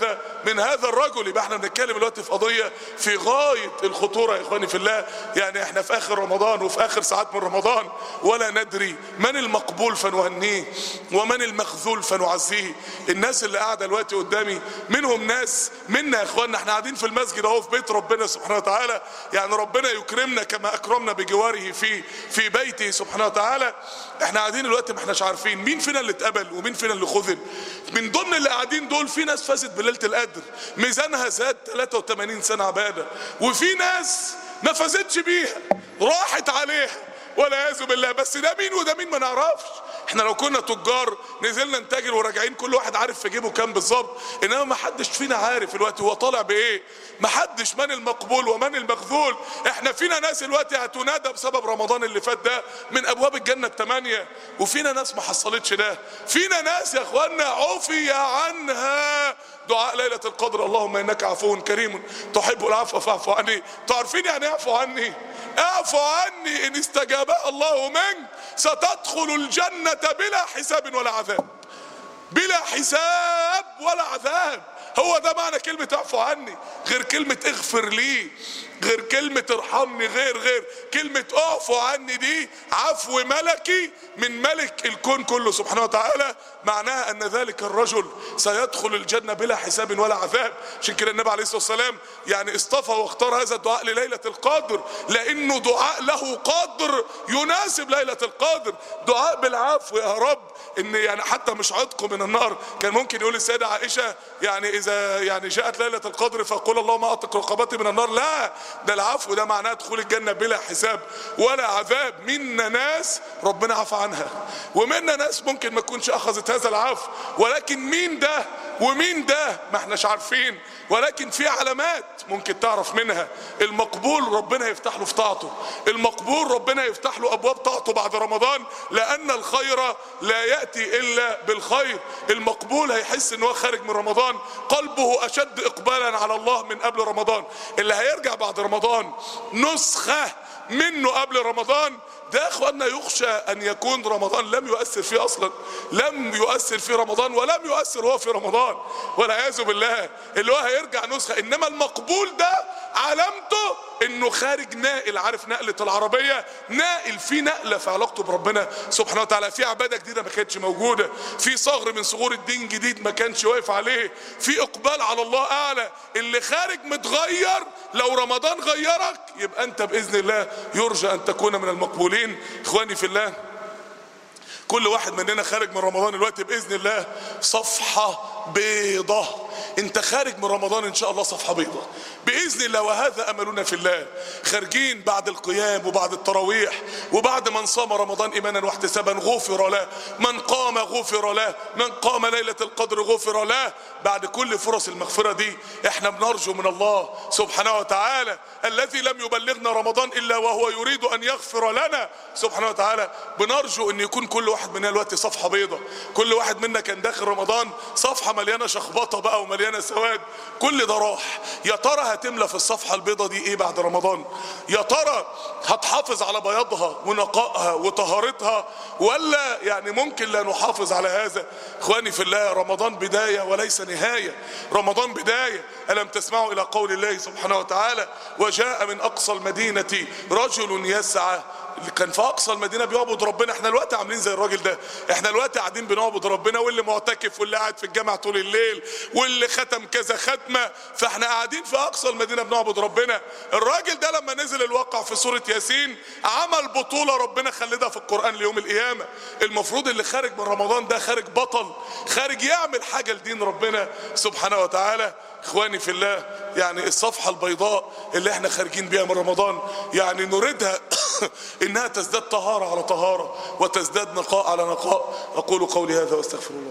من هذا الرجل. يبقى احنا بنتكلم دلوقتي في قضية في غاية الخطورة يا إخواني في الله. يعني احنا في آخر رمضان وفي آخر ساعات من رمضان، ولا ندري من المقبول فنهنيه ومن المخذول فنعزيه. الناس اللي قاعدة دلوقتي قدامي منهم ناس منا يا إخواننا، احنا قاعدين في المسجد اهو في بيت ربنا سبحانه وتعالى، يعني ربنا يكرمنا كما أكرمنا بجواره في بيته سبحانه وتعالى. احنا قاعدين دلوقتي ما احناش عارفين مين فينا اللي اتقبل ومين فينا اللي خذل. من ضمن اللي قاعدين دول في ناس فازت بليلة القدر ميزانها زاد 83 سنة عبادة، وفي ناس ما فازتش بيها راحت عليها والعياذ بالله. بس ده مين وده مين ما نعرفش. احنا لو كنا تجار نزلنا نتاجر وراجعين كل واحد عارف في جيبه كام بالظبط، انما ما حدش فينا عارف الوقت هو طالع بايه. ما حدش من المقبول ومن المخذول. احنا فينا ناس الوقت هتنادى بسبب رمضان اللي فات ده من ابواب الجنة 8، وفينا ناس ما حصلتش ده. فينا ناس يا اخوانا عفي عنها دعاء ليلة القدر، اللهم انك عفو كريم تحب العفو فاعف عني. تعرفين يعني ايه اعفو عني؟ اعفو عني ان استجابها الله منك ستدخل الجنة بلا حساب ولا عذاب. بلا حساب ولا عذاب، هو ده معنى كلمة اعفو عني. غير كلمة اغفر لي، غير كلمة ارحمني، غير كلمة اعفو عني دي عفو ملكي من ملك الكون كله سبحانه وتعالى. معناها ان ذلك الرجل سيدخل الجنة بلا حساب ولا عذاب. عشان كده النبي عليه الصلاة والسلام يعني اصطفى واختار هذا الدعاء لليلة القدر، لانه دعاء له قدر يناسب ليلة القدر. دعاء بالعفو يا رب، ان يعني حتى مش عتق من النار. كان ممكن يقول السيدة عائشة يعني اذا يعني جاءت ليلة القدر فقول اللهم اعتق رقبتي من النار. لا، ده العفو ده معناه دخول الجنة بلا حساب ولا عذاب. منا ناس ربنا عفى عنها، ومنا ناس ممكن ما تكونش اخذت هذا العفو، ولكن مين ده ومين ده ما احناش عارفين. ولكن في علامات ممكن تعرف منها. المقبول ربنا يفتح له في طاعته، المقبول ربنا يفتح له ابواب طاعته بعد رمضان، لان الخير لا يأتي الا بالخير. المقبول هيحس ان هو خارج من رمضان قلبه اشد اقبالا على الله من قبل رمضان. اللي هيرجع بعد رمضان نسخة منه قبل رمضان ده يا اخوانا يخشى ان يكون رمضان لم يؤثر فيه اصلا، لم يؤثر في رمضان ولم يؤثر هو في رمضان والعياذ بالله. اللي هو هيرجع نسخة. انما المقبول ده علامته انه خارج نائل. عارف نقلة العربية؟ نائل في نقلة في علاقته بربنا سبحانه وتعالى، في عبادة جديدة ما كانتش موجودة، في صغر من صغور الدين جديد ما كانش واقف عليه، في اقبال على الله اعلى. اللي خارج متغير، لو رمضان غيرك يبقى انت باذن الله يرجى ان تكون من المقبولين. اخواني في الله، كل واحد مننا خارج من رمضان دلوقتي باذن الله صفحة بيضة. انت خارج من رمضان ان شاء الله صفحة بيضة باذن الله، وهذا املنا في الله. خارجين بعد القيام وبعد التراويح وبعد من صام رمضان ايمانا واحتسابا غفر له، من قام غفر له، من قام ليلة القدر غفر له. بعد كل فرص المغفرة دي احنا بنرجو من الله سبحانه وتعالى الذي لم يبلغنا رمضان الا وهو يريد ان يغفر لنا سبحانه وتعالى. بنرجو ان يكون كل واحد مننا دلوقتي صفحة بيضة. كل واحد منا كان داخل رمضان صفحة مليانة شخبطة بقى ومليانة سواد، كل ده راح. يا ترى هتملى في الصفحة البيضة دي ايه بعد رمضان؟ يا ترى هتحافظ على بياضها ونقائها وطهارتها، ولا يعني ممكن لا نحافظ على هذا؟ اخواني في الله، رمضان بداية وليس نهاية. رمضان بداية. ألم تسمعوا إلى قول الله سبحانه وتعالى وجاء من أقصى المدينة رجل يسعى. اللي كان في اقصى المدينه بيعبد ربنا. احنا الوقت عاملين زي الراجل ده، احنا الوقت قاعدين بنعبد ربنا، واللي معتكف واللي قاعد في الجامع طول الليل واللي ختم كذا ختمه، فاحنا قاعدين في اقصى المدينه بنعبد ربنا. الراجل ده لما نزل الواقع في سوره ياسين عمل بطوله ربنا خلدها في القران ليوم القيامه. المفروض اللي خارج من رمضان ده خارج بطل، خارج يعمل حاجه لدين ربنا سبحانه وتعالى. اخواني في الله، يعني الصفحة البيضاء اللي احنا خارجين بيها من رمضان يعني نريدها انها تزداد طهارة على طهارة وتزداد نقاء على نقاء. اقول قولي هذا واستغفر الله.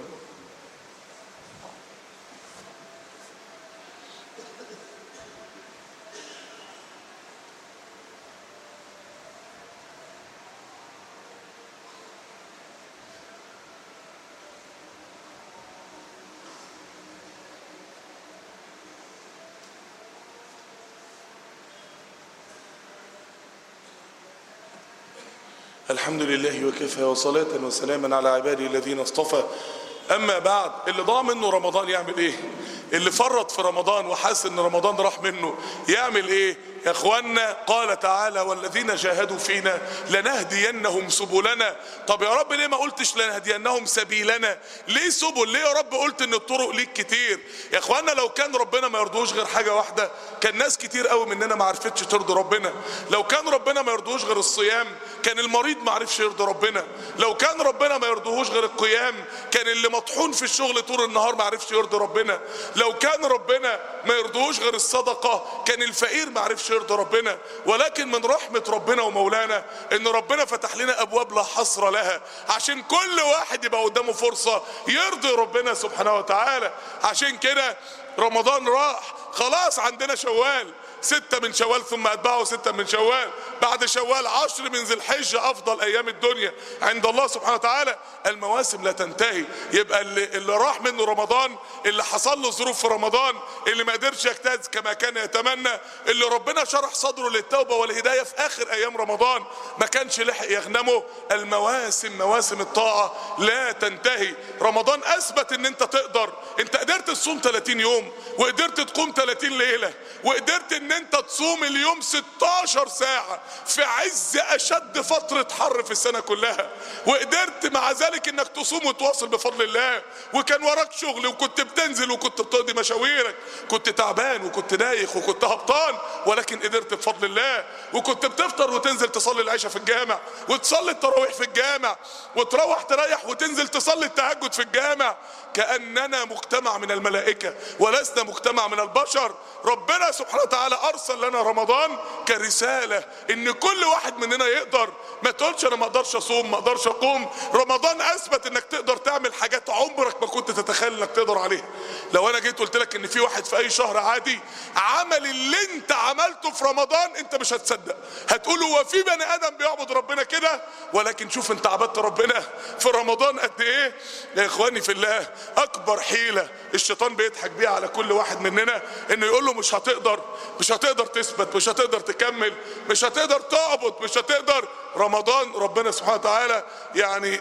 الحمد لله وكفى، وصلاة وسلاما على عباده الذين اصطفى. أما بعد، اللي ضاع منه رمضان يعمل إيه؟ اللي فرط في رمضان وحس إن رمضان راح منه يعمل إيه؟ يا إخوانا، قال تعالى: والذين جاهدوا فينا لنهدينهم سبلنا. طب يا رب ليه ما قلتش لنهدينهم سبيلنا؟ ليه سبل؟ ليه يا رب قلت إن الطرق ليك كتير؟ يا إخوانا، لو كان ربنا ما يرضوش غير حاجة واحدة كان ناس كتير قوي مننا ما عرفتش ترضي ربنا. لو كان ربنا ما يرضوش غير الصيام كان المريض ما عرفش يرضي ربنا. لو كان ربنا ما يرضوهوش غير القيام كان اللي مطحون في الشغل طول النهار ما عرفش يرضي ربنا. لو كان ربنا ما يرضوهوش غير الصدقة كان الفقير ما عرفش يرضي ربنا. ولكن من رحمة ربنا ومولانا ان ربنا فتح لنا ابواب لا حصر لها عشان كل واحد يبقى قدامه فرصة يرضي ربنا سبحانه وتعالى. عشان كده رمضان راح خلاص، عندنا شوال، 6 من شوال ثم أتبعه 6 من شوال، بعد شوال 10 من ذي الحجة أفضل أيام الدنيا عند الله سبحانه وتعالى. المواسم لا تنتهي. يبقى اللي راح منه رمضان، اللي حصل له ظروف في رمضان، اللي ما قدرش يجتاز كما كان يتمنى، اللي ربنا شرح صدره للتوبة والهداية في آخر أيام رمضان ما كانش لحق يغنمه. المواسم، مواسم الطاعة لا تنتهي. رمضان أثبت إن أنت تقدر. أنت قدرت تصوم 30 يوم، وقدرت تقوم 30 ليلة، وقدرت ان انت تصوم اليوم 16 ساعة في عز اشد فترة حر في السنة كلها، وقدرت مع ذلك انك تصوم وتواصل بفضل الله. وكان وراك شغل وكنت بتنزل وكنت بتقضي مشاويرك، كنت تعبان وكنت دايخ وكنت هبطان، ولكن قدرت بفضل الله. وكنت بتفطر وتنزل تصلي العشاء في الجامع، وتصلي التراويح في الجامع، وتروح تريح وتنزل تصلي التهجد في الجامع. كأننا مجتمع من الملائكة ولسنا مجتمع من البشر. ربنا سبحانه وتعالى أرسل لنا رمضان كرسالة إن كل واحد مننا يقدر. ما تقولش أنا ما أقدرش أصوم، ما أقدرش أقوم. رمضان أثبت إنك تقدر تعمل حاجات عمرك ما كنت تتخيل إنك تقدر عليها. لو أنا جيت قلت لك إن في واحد في أي شهر عادي عمل اللي أنت عملته في رمضان، أنت مش هتصدق. هتقول هو في بني آدم بيعبد ربنا كده؟ ولكن شوف أنت عبدت ربنا في رمضان قد إيه. يا إخواني في الله، أكبر حيلة الشيطان بيضحك بيها على كل واحد مننا إنه يقول له مش هتقدر، مش هتقدر تثبت، مش هتقدر تكمل، مش هتقدر تعبد، مش هتقدر. رمضان ربنا سبحانه وتعالى يعني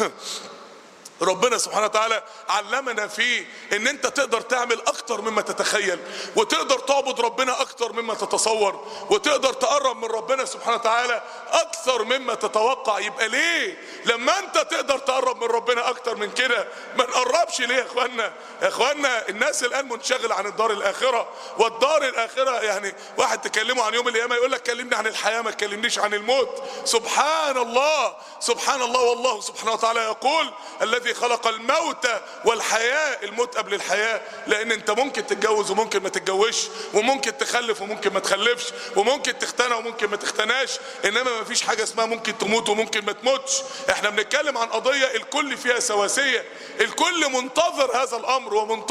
ربنا سبحانه وتعالى علمنا فيه ان انت تقدر تعمل اكتر مما تتخيل، وتقدر تعبد ربنا اكتر مما تتصور، وتقدر تقرب من ربنا سبحانه وتعالى اكثر مما تتوقع. يبقى ليه لما انت تقدر تقرب من ربنا اكتر من كده ما نقربش ليه يا اخوانا؟ يا اخوانا، الناس الان منشغل عن الدار الاخرة. والدار الاخرة يعني واحد تكلمه عن يوم القيامة يقول لك كلمني عن الحياة ما تكلمنيش عن الموت. سبحان الله، سبحان الله. والله سبحانه وتعالى يقول: الذي خلق الموت والحياة. الموت قبل الحياة، لان انت ممكن تتجوز وممكن ما تتجوزش، وممكن تخلف وممكن ما تخلفش، وممكن تختنى وممكن ما تختناش، انما ما فيش حاجة اسمها ممكن تموت وممكن ما تموتش. احنا بنتكلم عن قضية الكل فيها سواسية. الكل منتظر هذا الامر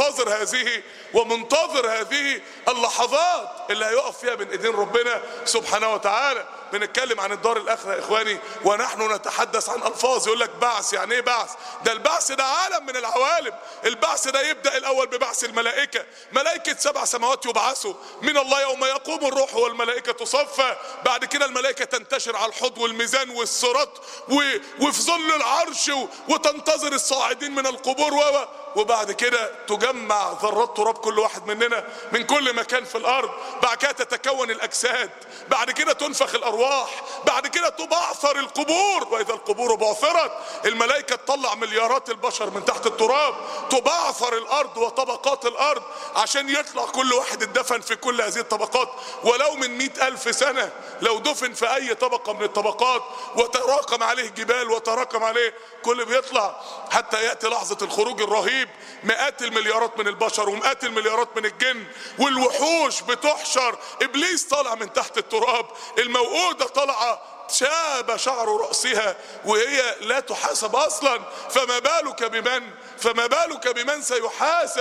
ومنتظر هذه اللحظات اللي هيقف فيها بين ايدين ربنا سبحانه وتعالى. بنتكلم عن الدار الاخره يا اخواني، ونحن نتحدث عن الفاظ. يقول لك بعث، يعني ايه بعث؟ ده البعث ده عالم من العوالم. البعث ده يبدا الاول ببعث الملائكه. ملائكه 7 سماوات يبعثوا من الله يوم يقوم الروح والملائكه صفا. بعد كده الملائكه تنتشر على الحوض والميزان والصراط وفي ظل العرش، وتنتظر الصاعدين من القبور، وبعد كده تجمع ذرات تراب كل واحد مننا من كل مكان في الارض. بعد كده تتكون الاجساد، بعد كده تنفخ الارواح، بعد كده تبعثر القبور. واذا القبور بعثرت، الملائكه تطلع مليارات البشر من تحت التراب، تبعثر الارض وطبقات الارض عشان يطلع كل واحد اتدفن في كل هذه الطبقات ولو من 100,000 سنة. لو دفن في اي طبقة من الطبقات وتراكم عليه جبال وتراكم عليه كل بيطلع، حتى يأتي لحظة الخروج الرهيب. مئات المليارات من البشر ومئات المليارات من الجن والوحوش بتحشر. ابليس طالع من تحت التراب، الموءودة طالعة شاب شعر رأسها وهي لا تحاسب اصلا. فما بالك بمن سيحاسب؟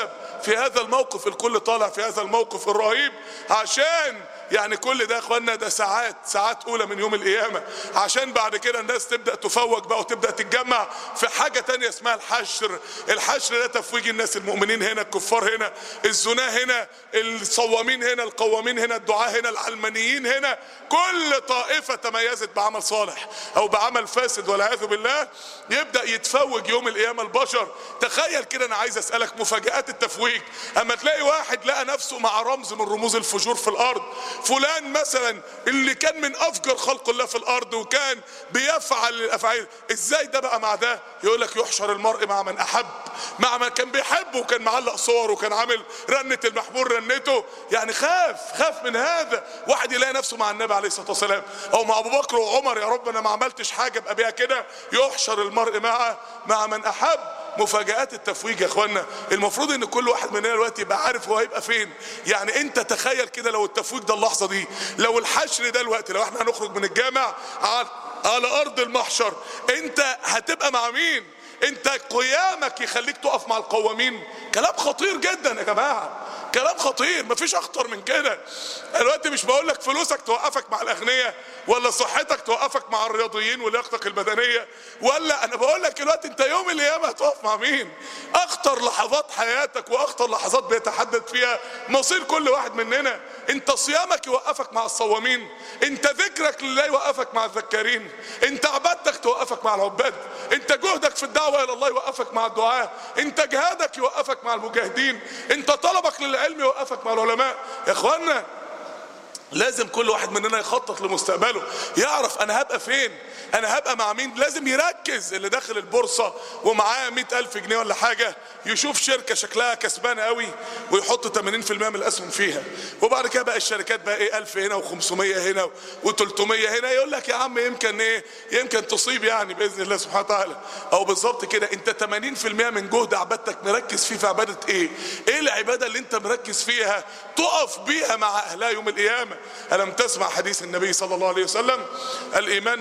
في هذا الموقف، الكل طالع في هذا الموقف الرهيب عشان يعني كل ده يا اخوانا ده ساعات اولى من يوم القيامة، عشان بعد كده الناس تبدأ تفوق بقى وتبدأ تتجمع في حاجة تانية اسمها الحشر. الحشر ده تفويج الناس، المؤمنين هنا، الكفار هنا، الزناه هنا، الصوامين هنا، القوامين هنا، الدعاة هنا، العلمانيين هنا. كل طائفة تميزت بعمل صالح او بعمل فاسد والعياذ بالله يبدأ يتفوج يوم القيامة البشر. تخيل كده، انا عايز اسألك مفاجآت التفويج. اما تلاقي واحد لقى نفسه مع رمز من رموز الفجور في الارض، فلان مثلا اللي كان من افجر خلق الله في الارض وكان بيفعل الافعال، ازاي ده بقى مع ده؟ يقول لك يحشر المرء مع من احب، مع من كان بيحبه وكان معلق صور وكان عامل رنة المحمول رنته. يعني خاف من هذا. واحد يلاقي نفسه مع النبي عليه الصلاة والسلام او مع ابو بكر وعمر، يا رب انا ما عملتش حاجة ابقى بيها كده. يحشر المرء مع من احب. مفاجآت التفويج يا اخوانا، المفروض ان كل واحد مننا دلوقتي يبقى عارف هو هيبقى فين. يعني انت تخيل كده لو التفويج ده اللحظة دي، لو الحشر ده الوقت، لو احنا هنخرج من الجامع على ارض المحشر، انت هتبقى مع مين؟ انت قيامك يخليك تقف مع القوامين. كلام خطير جدا يا جماعة، كلام خطير، مفيش اخطر من كده. دلوقتي مش بقول لك فلوسك توقفك مع الاغنياء، ولا صحتك توقفك مع الرياضيين ولياقتك البدنيه، ولا انا بقول لك دلوقتي انت يوم القيامه هتقف مع مين؟ اخطر لحظات حياتك واخطر لحظات بيتحدد فيها مصير كل واحد مننا. انت صيامك يوقفك مع الصوامين، انت ذكرك لله يوقفك مع الذكارين، انت عبادتك توقفك مع العباد، انت جهدك في الدعوه الى الله يوقفك مع الدعاة، انت جهادك يوقفك مع المجاهدين، انت طلبك للعلم يوقفك مع العلماء. يا اخوانا لازم كل واحد مننا يخطط لمستقبله، يعرف انا هبقى فين، انا هبقى مع مين. لازم يركز. اللي داخل البورصة ومعاه 100,000 جنيه ولا حاجة، يشوف شركة شكلها كسبانة قوي ويحط 80% من الاسهم فيها، وبعد كده بقى الشركات بقى ايه 1000 هنا و500 هنا و300 هنا، يقول لك يا عم يمكن ايه، يمكن تصيب يعني باذن الله سبحانه وتعالى. او بالظبط كده، انت 80% من جهد عبادتك مركز فيه في عبادة ايه؟ ايه العبادة اللي انت مركز فيها تقف بيها مع اهلها يوم القيامة؟ ألم تسمع حديث النبي صلى الله عليه وسلم؟ الإيمان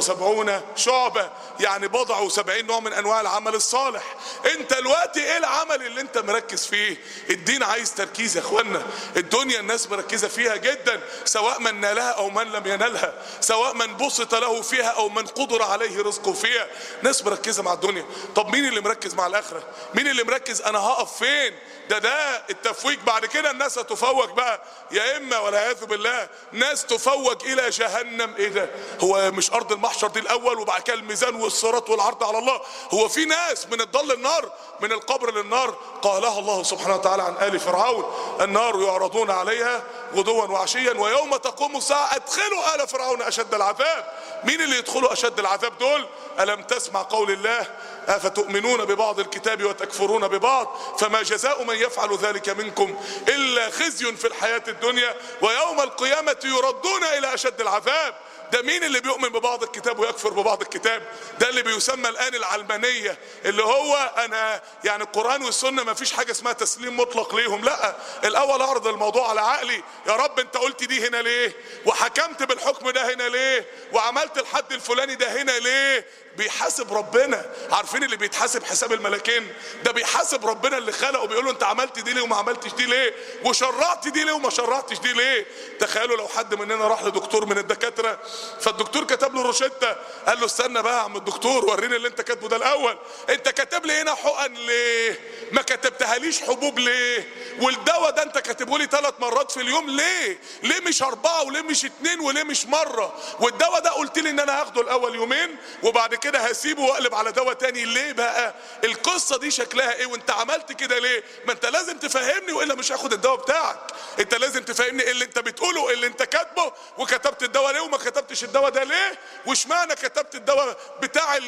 70 شعبة، يعني 70 نوع من أنواع العمل الصالح. أنت الوقت إيه العمل اللي أنت مركز فيه؟ الدين عايز تركيز يا إخوانا. الدنيا الناس مركزة فيها جدا، سواء من نالها أو من لم ينالها، سواء من بسط له فيها أو من قدر عليه رزقه فيها. ناس مركزة مع الدنيا. طب مين اللي مركز مع الآخرة؟ مين اللي مركز أنا هقف فين؟ ده التفويج. بعد كده الناس هتفوج بقى، يا اما والعياذ بالله ناس تفوج الى جهنم. ايه ده؟ هو مش ارض المحشر دي الاول وبعد كده الميزان والصراط والعرض على الله؟ هو في ناس من الضل النار، من القبر للنار؟ قالها الله سبحانه وتعالى عن آل فرعون: النار يعرضون عليها غدوا وعشيا ويوم تقوم الساعة ادخلوا آل فرعون اشد العذاب. مين اللي يدخلوا اشد العذاب دول؟ ألم تسمع قول الله: أفتؤمنون ببعض الكتاب وتكفرون ببعض فما جزاء من يفعل ذلك منكم إلا خزي في الحياة الدنيا ويوم القيامة يردون إلى أشد العذاب. ده مين اللي بيؤمن ببعض الكتاب ويكفر ببعض الكتاب؟ ده اللي بيسمى الآن العلمانية، اللي هو أنا يعني القرآن والسنة ما فيش حاجة اسمها تسليم مطلق ليهم. لا، الأول أعرض الموضوع على عقلي. يا رب أنت قلت دي هنا ليه؟ وحكمت بالحكم ده هنا ليه؟ وعملت الحد الفلاني ده هنا ليه؟ بيحاسب ربنا. عارفين اللي بيتحاسب حساب الملكين؟ ده بيحاسب ربنا اللي خلقه، بيقول له انت عملت دي ليه وما عملتش دي ليه، وشرعت دي ليه وما شرعتش دي ليه. تخيلوا لو حد مننا راح لدكتور من الدكاتره، فالدكتور كتب له روشته، قال له استنى بقى يا عم الدكتور وريني اللي انت كاتبه ده الاول، انت كاتب لي هنا حقن ليه؟ ما كتبتهاليش حبوب ليه؟ والدواء ده انت كاتبه لي 3 مرات في اليوم ليه؟ ليه مش 4 وليه مش 2 وليه مش مره؟ والدواء ده قلت لي ان انا هاخده الاول يومين وبعد كده هسيبه واقلب على دواء تاني ليه بقى؟ القصه دي شكلها ايه وانت عملت كده ليه؟ ما انت لازم تفهمني والا مش هاخد الدواء بتاعك. انت لازم تفهمني ايه اللي انت بتقوله، ايه اللي انت كاتبه، وكتبت الدواء ليه وما كتبتش الدواء ده ليه، واشمعنى كتبت الدواء بتاع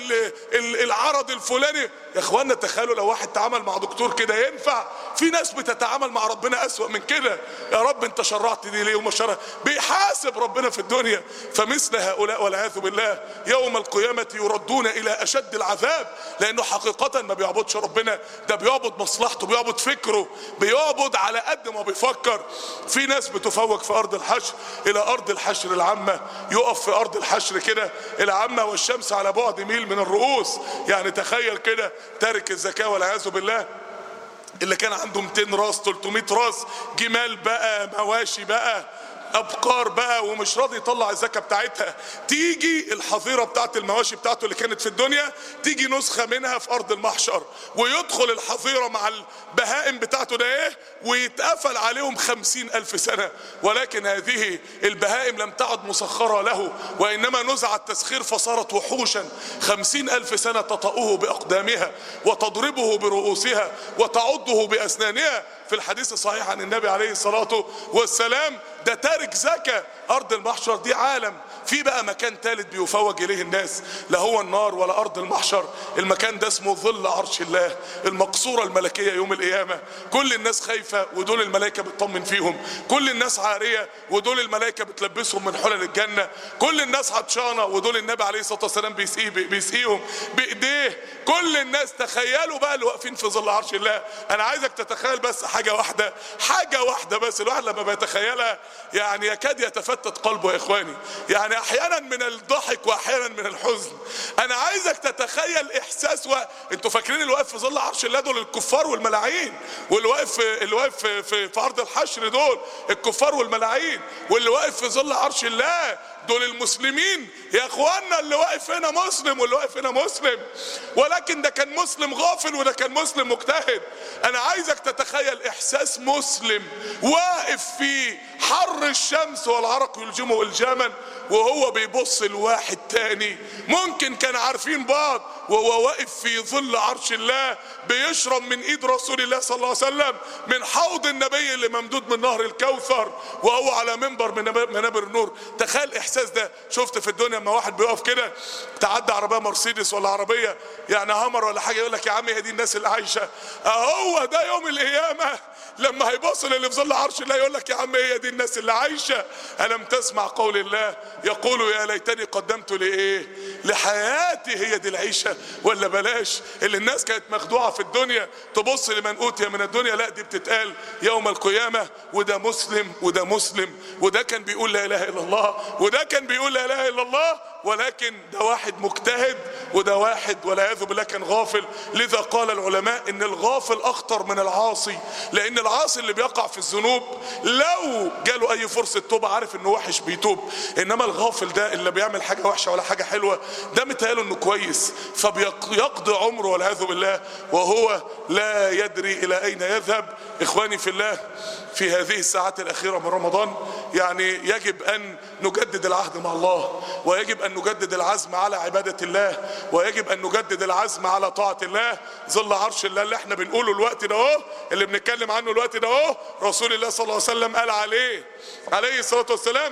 العرض الفلاني. يا اخوانا تخيلوا لو واحد تعامل مع دكتور كده ينفع؟ في ناس بتتعامل مع ربنا اسوأ من كده. يا رب انت شرعت دي ليه وما شرعت؟ بيحاسب ربنا في الدنيا. فمثل هؤلاء والعياذ بالله يوم القيامة يردون الى اشد العذاب، لانه حقيقة ما بيعبدش ربنا، ده بيعبد مصلحته، بيعبد فكره، بيعبد على قد ما بيفكر. في ناس بتفوق في ارض الحشر الى ارض الحشر العامة، يقف في ارض الحشر كده العامة والشمس على بعد ميل من الرؤوس. يعني تخيل كده تارك الزكاة والعياذ بالله اللي كان عنده 200 راس 300 راس، جمال بقى، مواشي بقى، ابقار بقى، ومش راضي يطلع الزكاه بتاعتها، تيجي الحظيره بتاعت المواشي بتاعته اللي كانت في الدنيا، تيجي نسخه منها في ارض المحشر، ويدخل الحظيره مع البهائم بتاعته ده ايه، ويتقفل عليهم 50,000 سنه. ولكن هذه البهائم لم تعد مسخره له، وانما نزع التسخير فصارت وحوشا. 50,000 سنه تطأه باقدامها وتضربه برؤوسها وتعضه باسنانها. في الحديث الصحيح عن النبي عليه الصلاة والسلام، ده تارك زكاة. أرض المحشر دي عالم، في بقى مكان ثالث بيفوج إليه الناس، لا هو النار ولا أرض المحشر. المكان ده اسمه ظل عرش الله، المقصورة الملكية يوم القيامة. كل الناس خايفة ودول الملائكة بتطمن فيهم، كل الناس عارية ودول الملائكة بتلبسهم من حلل الجنة، كل الناس عطشانة ودول النبي عليه الصلاة والسلام بيسقيهم بإيديه. كل الناس، تخيلوا بقى اللي واقفين في ظل عرش الله. أنا عايزك تتخيل بس حاجة واحدة بس، الواحد لما بيتخيلها يعني يكاد يتفتت قلبه يا إخواني، يعني أحيانا من الضحك وأحيانا من الحزن. أنا عايزك تتخيل إحساس أنتوا فاكرين اللي واقف في ظل عرش الله دول الكفار والملاعين، واللي واقف في أرض الحشر دول الكفار والملاعين، واللي واقف في ظل عرش الله دول المسلمين يا اخوانا. اللي واقف هنا مسلم واللي واقف هنا مسلم، ولكن ده كان مسلم غافل وده كان مسلم مجتهد. انا عايزك تتخيل احساس مسلم واقف في حر الشمس والعرق يلجمه الجاما، وهو بيبص لواحد تاني ممكن كان عارفين بعض، وهو واقف في ظل عرش الله بيشرب من ايد رسول الله صلى الله عليه وسلم من حوض النبي اللي ممدود من نهر الكوثر، وهو على منبر من منابر النور. تخيل احساس ده. شفت في الدنيا اما واحد بيقف كده، تعدى عربيه مرسيدس ولا عربيه يعني هامر ولا حاجه، يقول لك يا عم هي دي الناس اللي عايشه. اهو ده يوم القيامه لما هيبص للي في ظل عرش الله يقول لك يا عم هي دي الناس اللي عايشه. الم تسمع قول الله يقول يا ليتني قدمت لايه لحياتي، هي دي العيشه ولا بلاش؟ اللي الناس كانت مخدوعه في الدنيا تبص لمن اوتي من الدنيا، لا دي بتتقال يوم القيامه. وده مسلم وده مسلم، وده كان بيقول لا اله الا الله وده كان بيقول لا اله الا الله، ولكن ده واحد مجتهد وده واحد والعياذ بالله كان غافل. لذا قال العلماء ان الغافل اخطر من العاصي، لان العاصي اللي بيقع في الذنوب لو جاله اي فرصه توبه عارف انه وحش بيتوب، انما الغافل ده اللي بيعمل حاجه وحشه ولا حاجه حلوه ده متهيأله انه كويس، فبيقضي عمره والعياذ بالله وهو لا يدري الى اين يذهب. اخواني في الله، في هذه الساعات الاخيره من رمضان يعني يجب ان نجدد العهد مع الله، ويجب ان نجدد العزم على عباده الله، ويجب ان نجدد العزم على طاعه الله. ظل عرش الله اللي احنا بنقوله الوقت ده اهو، اللي بنتكلم عنه الوقت ده اهو، رسول الله صلى الله عليه وسلم قال عليه الصلاه والسلام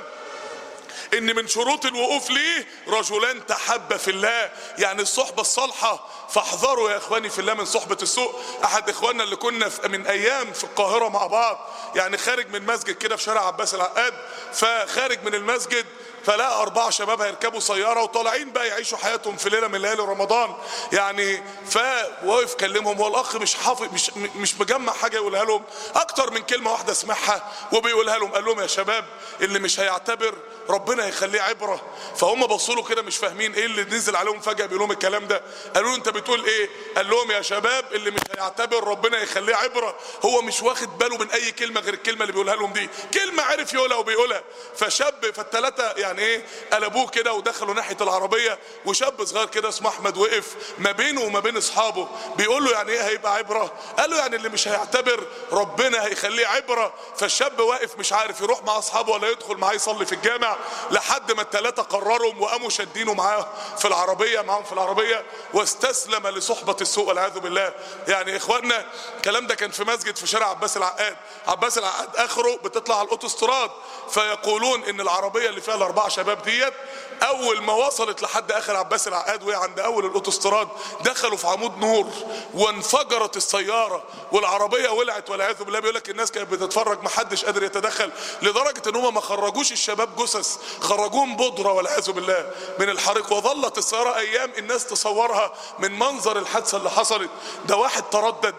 ان من شروط الوقوف ليه رجلان تحبا في الله، يعني الصحبه الصالحه. فاحذروا يا اخواني في الله من صحبه السوء. احد اخواننا اللي كنا من ايام في القاهره مع بعض، يعني خارج من مسجد كده في شارع عباس العقاد، فخارج من المسجد فلقى 4 شباب هيركبوا سياره وطالعين بقى يعيشوا حياتهم في ليله من ليالي رمضان يعني. فوقف كلمهم، هو الاخ مش حافظ مش مجمع حاجه يقولها لهم اكتر من كلمه واحده سمعها وبيقولها لهم. قال لهم يا شباب اللي مش هيعتبر ربنا هيخليه عبره. فهم بصوا له كده مش فاهمين ايه اللي نزل عليهم فجاه بيقول لهم الكلام ده. قالوا له انت بتقول ايه؟ قال لهم يا شباب اللي مش هيعتبر ربنا يخليه عبره. هو مش واخد باله من اي كلمه غير الكلمه اللي بيقولها لهم دي، كلمه عرف يقولها وبيقولها. فالثلاثه يعني ايه قلبوه كده ودخلوا ناحيه العربيه، وشاب صغير كده اسمه احمد وقف ما بينه وما بين اصحابه بيقول له يعني ايه هيبقى عبره؟ قال له يعني اللي مش هيعتبر ربنا هيخليه عبره. فالشاب واقف مش عارف يروح مع اصحابه ولا يدخل معاه يصلي في الجامع، لحد ما الثلاثه قرروا وقاموا شادينه معاهم في العربيه واستسلم لصحبه السوء والعياذ بالله. يعني اخواننا الكلام ده كان في مسجد في شارع عباس العقاد اخره بتطلع على الاوتوستراد، فيقولون ان العربيه اللي فيها ال4 شباب ديت اول ما وصلت لحد اخر عباس العقاد وهي عند اول الاوتوستراد دخلوا في عمود نور وانفجرت السياره والعربيه ولعت والعياذ بالله. بيقول لك الناس كانت بتتفرج ما حدش قادر يتدخل، لدرجه ان هم ما خرجوش الشباب جثث، خرجوهم بودره والعياذ بالله من الحريق. وظلت السياره ايام الناس تصورها من منظر الحادثه اللي حصلت. ده واحد تردد،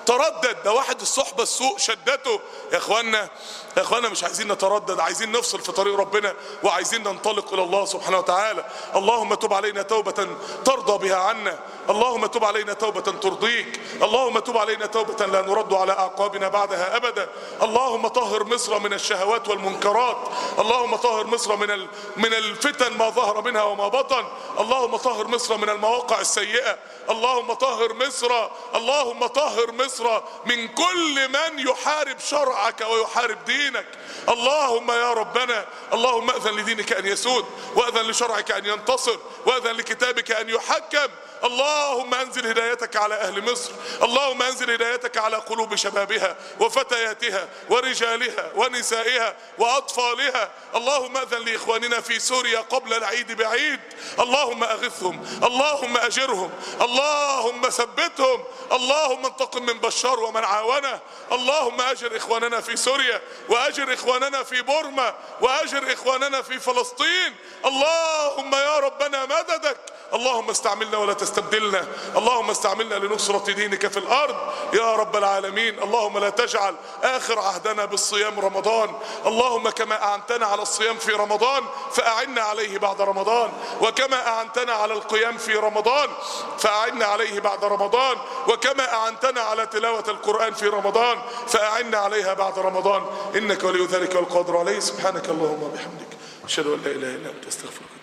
ده واحد الصحبه السوء شدته. يا اخوانا مش عايزين نتردد، عايزين نفصل في طريق ربنا وعايزين ننطلق الى الله سبحانه وتعالى. اللهم تب علينا توبه ترضى بها عنا، اللهم تب علينا توبة ترضيك، اللهم تب علينا توبة لا نرد على أعقابنا بعدها أبدا. اللهم طهر مصر من الشهوات والمنكرات، اللهم طهر مصر من الفتن ما ظهر منها وما بطن، اللهم طهر مصر من المواقع السيئة، اللهم طهر مصر، اللهم طهر مصر من كل من يحارب شرعك ويحارب دينك. اللهم يا ربنا، اللهم أذن لدينك أن يسود، وأذن لشرعك أن ينتصر، وأذن لكتابك أن يحكم. اللهم انزل هدايتك على اهل مصر، اللهم انزل هدايتك على قلوب شبابها وفتياتها ورجالها ونسائها واطفالها. اللهم اذن لاخواننا في سوريا قبل العيد بعيد، اللهم اغثهم، اللهم اجرهم، اللهم ثبتهم، اللهم انتقم من بشار ومن عاونه. اللهم اجر اخواننا في سوريا، واجر اخواننا في بورما، واجر اخواننا في فلسطين. اللهم يا ربنا مددك، اللهم استعملنا ولا تستبدلنا، اللهم استعملنا لنصرة دينك في الأرض يا رب العالمين. اللهم لا تجعل آخر عهدنا بالصيام رمضان، اللهم كما أعنتنا على الصيام في رمضان فأعنا عليه بعد رمضان، وكما أعنتنا على القيام في رمضان فأعنا عليه بعد رمضان، وكما أعنتنا على تلاوة القرآن في رمضان فأعنا عليها بعد رمضان، إنك ولي ذلك والقادر عليه. سبحانك اللهم وبحمدك، أشهد أن لا إله إلا أنت، أستغفرك.